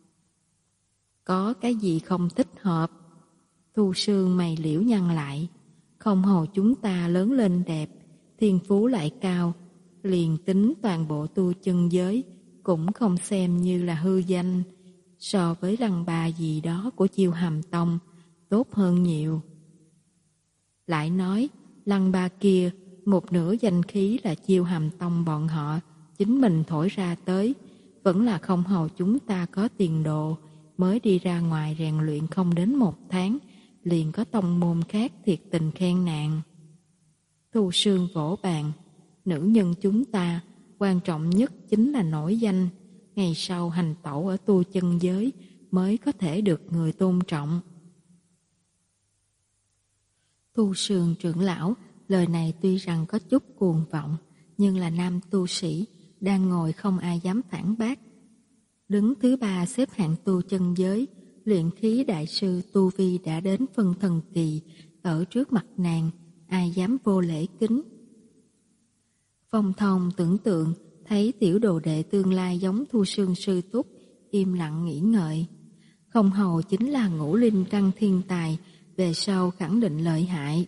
Có cái gì không thích hợp? Thu Sương mày liễu nhăn lại, không hầu chúng ta lớn lên đẹp, thiên phú lại cao, liền tính toàn bộ tu chân giới cũng không xem như là hư danh, so với Lăng Ba gì đó của Chiêu Hàm Tông tốt hơn nhiều. Lại nói, Lăng Ba kia một nửa danh khí là Chiêu Hàm Tông bọn họ chính mình thổi ra tới, vẫn là không hầu chúng ta có tiền đồ, mới đi ra ngoài rèn luyện không đến một tháng, liền có tông môn khác thiệt tình khen nạn. Thu Sương vỗ bàn, nữ nhân chúng ta quan trọng nhất chính là nổi danh, ngày sau hành tẩu ở tu chân giới mới có thể được người tôn trọng. Thu Sương trưởng lão lời này tuy rằng có chút cuồng vọng, nhưng là nam tu sĩ đang ngồi không ai dám phản bác. Đứng thứ ba xếp hạng tu chân giới, luyện khí đại sư tu vi đã đến phân thần kỳ, ở trước mặt nàng ai dám vô lễ kính. Phong Thông tưởng tượng thấy tiểu đồ đệ tương lai giống Thu Sương sư túc, im lặng nghĩ ngợi. Không hầu chính là ngũ linh trăng thiên tài, về sau khẳng định lợi hại.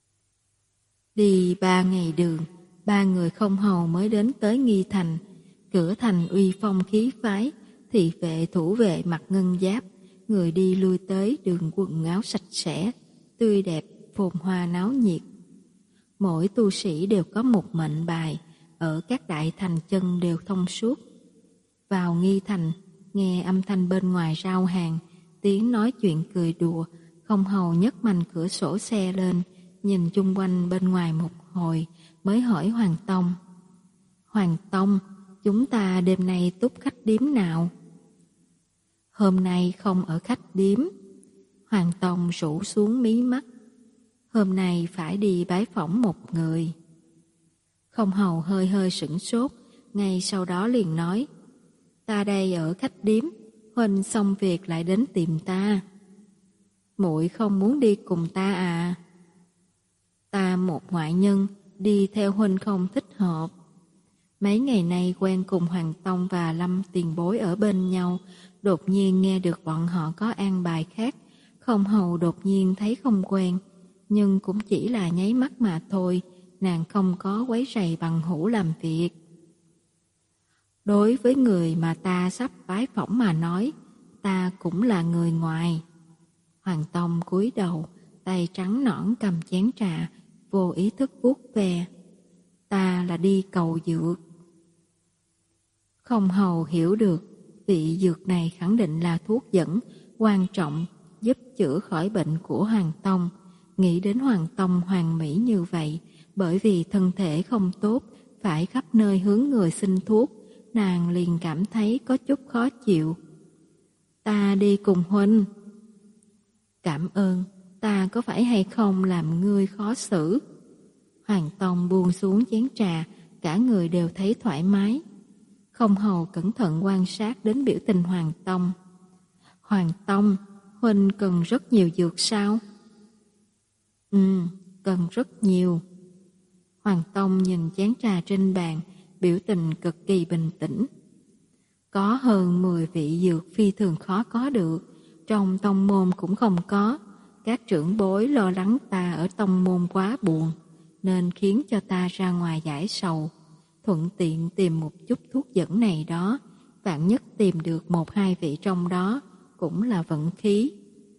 Đi ba ngày đường, ba người không hầu mới đến tới Nghi Thành. Cửa thành uy phong khí phái, thị vệ thủ vệ mặc ngân giáp, người đi lui tới đường quần áo sạch sẽ, tươi đẹp, phồn hoa náo nhiệt. Mỗi tu sĩ đều có một mệnh bài, ở các đại thành chân đều thông suốt. Vào nghi thành, nghe âm thanh bên ngoài rao hàng, tiếng nói chuyện cười đùa, không hầu nhấc mạnh cửa sổ xe lên, nhìn chung quanh bên ngoài một hồi, mới hỏi Hoàng Tông. Hoàng Tông, chúng ta đêm nay túc khách điếm nào? Hôm nay không ở khách điếm. Hoàng Tông rũ xuống mí mắt. Hôm nay phải đi bái phỏng một người. Không hầu hơi hơi sửng sốt, ngay sau đó liền nói: Ta đây ở khách điếm, huynh xong việc lại đến tìm ta. Muội không muốn đi cùng ta à? Ta một ngoại nhân, đi theo huynh không thích hợp. Mấy ngày nay quen cùng Hoàng Tông và Lâm tiền bối ở bên nhau, đột nhiên nghe được bọn họ có an bài khác, không hầu đột nhiên thấy không quen, nhưng cũng chỉ là nháy mắt mà thôi, nàng không có quấy rầy bằng hữu làm việc. Đối với người mà ta sắp bái phỏng mà nói, ta cũng là người ngoài. Hoàng Tông cúi đầu, tay trắng nõn cầm chén trà, vô ý thức vuốt ve. Ta là đi cầu dược. Không hầu hiểu được, vị dược này khẳng định là thuốc dẫn, quan trọng, giúp chữa khỏi bệnh của Hoàng Tông. Nghĩ đến Hoàng Tông hoàn mỹ như vậy, bởi vì thân thể không tốt, phải khắp nơi hướng người xin thuốc, nàng liền cảm thấy có chút khó chịu. Ta đi cùng huynh. Cảm ơn, ta có phải hay không làm ngươi khó xử? Hoàng Tông buông xuống chén trà, cả người đều thấy thoải mái. Không hầu cẩn thận quan sát đến biểu tình Hoàng Tông. Hoàng Tông, huynh cần rất nhiều dược sao? Ừ, cần rất nhiều. Hoàng Tông nhìn chén trà trên bàn, biểu tình cực kỳ bình tĩnh. Có hơn mười vị dược phi thường khó có được, trong tông môn cũng không có. Các trưởng bối lo lắng ta ở tông môn quá buồn, nên khiến cho ta ra ngoài giải sầu, thuận tiện tìm một chút thuốc dẫn này đó, vạn nhất tìm được một hai vị trong đó, cũng là vận khí.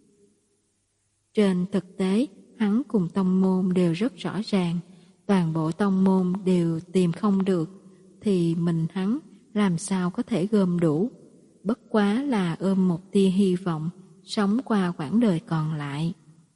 Trên thực tế, hắn cùng tông môn đều rất rõ ràng, toàn bộ tông môn đều tìm không được, thì mình hắn làm sao có thể gom đủ, bất quá là ôm một tia hy vọng, sống qua quãng đời còn lại.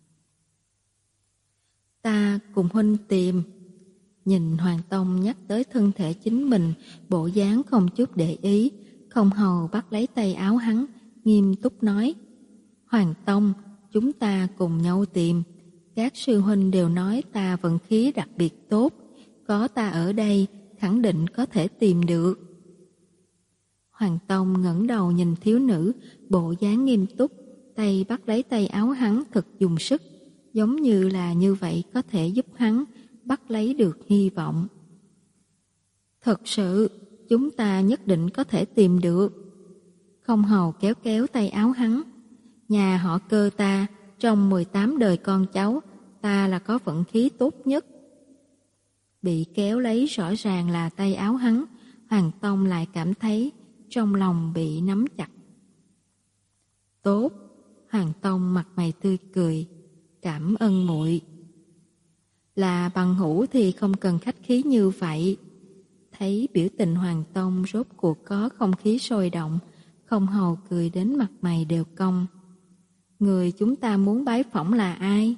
Ta cùng huynh tìm. Nhìn Hoàng Tông nhắc tới thân thể chính mình, bộ dáng không chút để ý, không hầu bắt lấy tay áo hắn, nghiêm túc nói: Hoàng Tông, chúng ta cùng nhau tìm. Các sư huynh đều nói ta vận khí đặc biệt tốt, có ta ở đây, khẳng định có thể tìm được. Hoàng Tông ngẩng đầu nhìn thiếu nữ, bộ dáng nghiêm túc, tay bắt lấy tay áo hắn thật dùng sức, giống như là như vậy có thể giúp hắn bắt lấy được hy vọng. Thật sự, chúng ta nhất định có thể tìm được. Không hầu kéo kéo tay áo hắn. Nhà họ Cơ ta, trong mười tám đời con cháu, ta là có vận khí tốt nhất. Bị kéo lấy rõ ràng là tay áo hắn, Hoàng Tông lại cảm thấy trong lòng bị nắm chặt. Tốt, Hoàng Tông mặt mày tươi cười, cảm ơn muội. Là bằng hữu thì không cần khách khí như vậy. Thấy biểu tình Hoàng Tông rốt cuộc có không khí sôi động, không hầu cười đến mặt mày đều cong. Người chúng ta muốn bái phỏng là ai?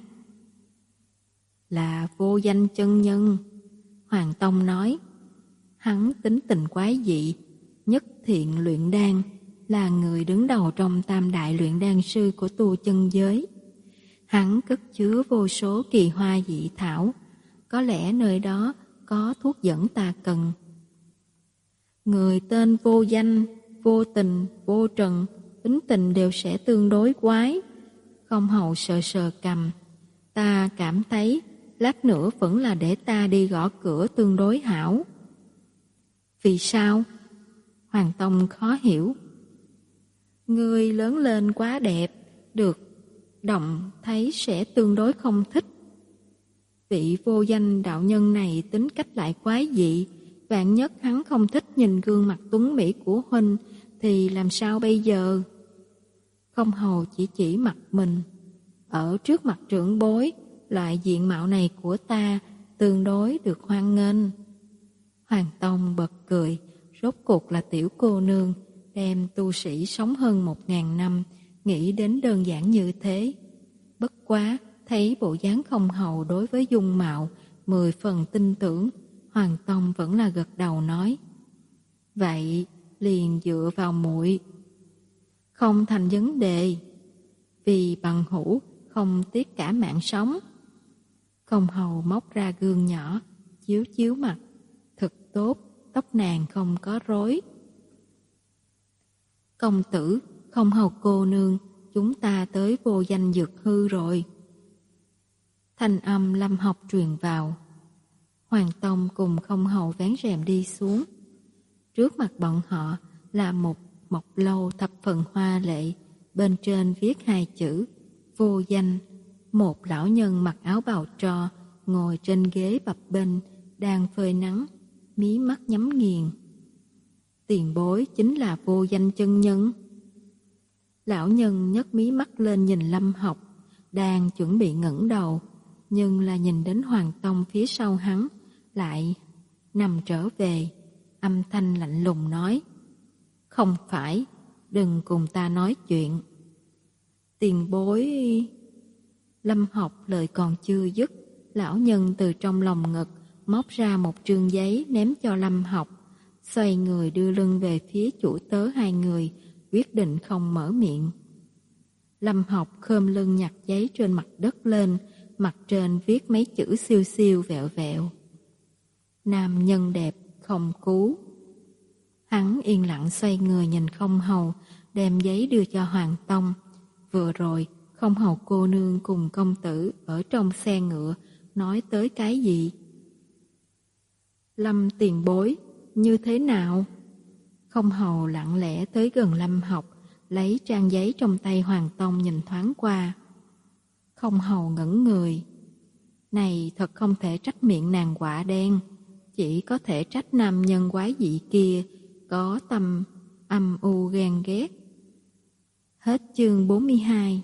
Là Vô Danh chân nhân. Hoàng Tông nói. Hắn tính tình quái dị, nhất thiện luyện đan, là người đứng đầu trong tam đại luyện đan sư của tu chân giới. Hắn cất chứa vô số kỳ hoa dị thảo, có lẽ nơi đó có thuốc dẫn ta cần. Người tên Vô Danh, Vô Tình, Vô Trần, tính tình đều sẽ tương đối quái. Không hầu sờ sờ cầm, ta cảm thấy lát nữa vẫn là để ta đi gõ cửa tương đối hảo. Vì sao? Hoàng Tông khó hiểu. Ngươi lớn lên quá đẹp, được động thấy sẽ tương đối không thích. Vị Vô Danh đạo nhân này tính cách lại quái dị, Vạn nhất hắn không thích nhìn gương mặt tuấn mỹ của huynh thì làm sao bây giờ? Không hầu chỉ chỉ mặt mình. Ở trước mặt trưởng bối, loại diện mạo này của ta tương đối được hoan nghênh. Hoàng Tông bật cười, rốt cuộc là tiểu cô nương, đem tu sĩ sống hơn một ngàn năm, nghĩ đến đơn giản như thế. Bất quá, thấy bộ dáng không hầu đối với dung mạo, mười phần tin tưởng, Hoàng Tông vẫn là gật đầu nói. Vậy, liền dựa vào muội. Không thành vấn đề. Vì bằng hữu, không tiếc cả mạng sống. Không hầu móc ra gương nhỏ, chiếu chiếu mặt. Thật tốt, tóc nàng không có rối. Công tử, không hầu cô nương, chúng ta tới vô danh dược hư rồi. Thanh âm Lâm Học truyền vào. Hoàng Tông cùng không hầu vén rèm đi xuống. Trước mặt bọn họ là một mộc lâu thập phần hoa lệ, bên trên viết hai chữ vô danh. Một lão nhân mặc áo bào tro ngồi trên ghế bập bênh, đang phơi nắng, mí mắt nhắm nghiền. Tiền bối chính là vô danh chân nhân. Lão nhân nhấc mí mắt lên nhìn Lâm Học, đang chuẩn bị ngẩng đầu, nhưng là nhìn đến Hoàng Tông phía sau hắn, lại nằm trở về, âm thanh lạnh lùng nói. Không phải, đừng cùng ta nói chuyện. Tiền bối... Lâm Học lời còn chưa dứt, lão nhân từ trong lòng ngực móc ra một trương giấy ném cho Lâm Học, xoay người đưa lưng về phía chủ tớ hai người, quyết định không mở miệng. Lâm Học khom lưng nhặt giấy trên mặt đất lên, mặt trên viết mấy chữ siêu siêu vẹo vẹo. Nam nhân đẹp không cứu. Hắn yên lặng xoay người nhìn không hầu, đem giấy đưa cho Hoàng Tông. Vừa rồi, không hầu cô nương cùng công tử ở trong xe ngựa, nói tới cái gì? Lâm tiền bối, như thế nào? Không hầu lặng lẽ tới gần Lâm Học, lấy trang giấy trong tay Hoàng Tông nhìn thoáng qua. Không hầu ngẩn người. Này thật không thể trách miệng nàng quả đen, chỉ có thể trách nam nhân quái dị kia, có tâm âm u ghen ghét. Hết chương bốn mươi hai.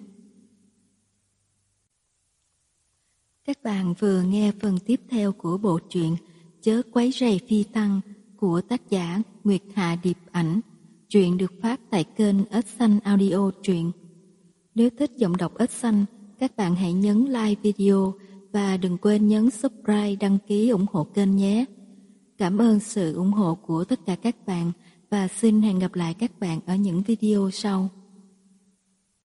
Các bạn vừa nghe phần tiếp theo của bộ truyện Chớ quấy rầy phi tăng của tác giả Nguyệt Hạ Điệp Ảnh. Truyện được phát tại kênh Ếch Xanh Audio Truyện. Nếu thích giọng đọc Ếch Xanh, các bạn hãy nhấn like video và đừng quên nhấn subscribe đăng ký ủng hộ kênh nhé. Cảm ơn sự ủng hộ của tất cả các bạn và xin hẹn gặp lại các bạn ở những video sau.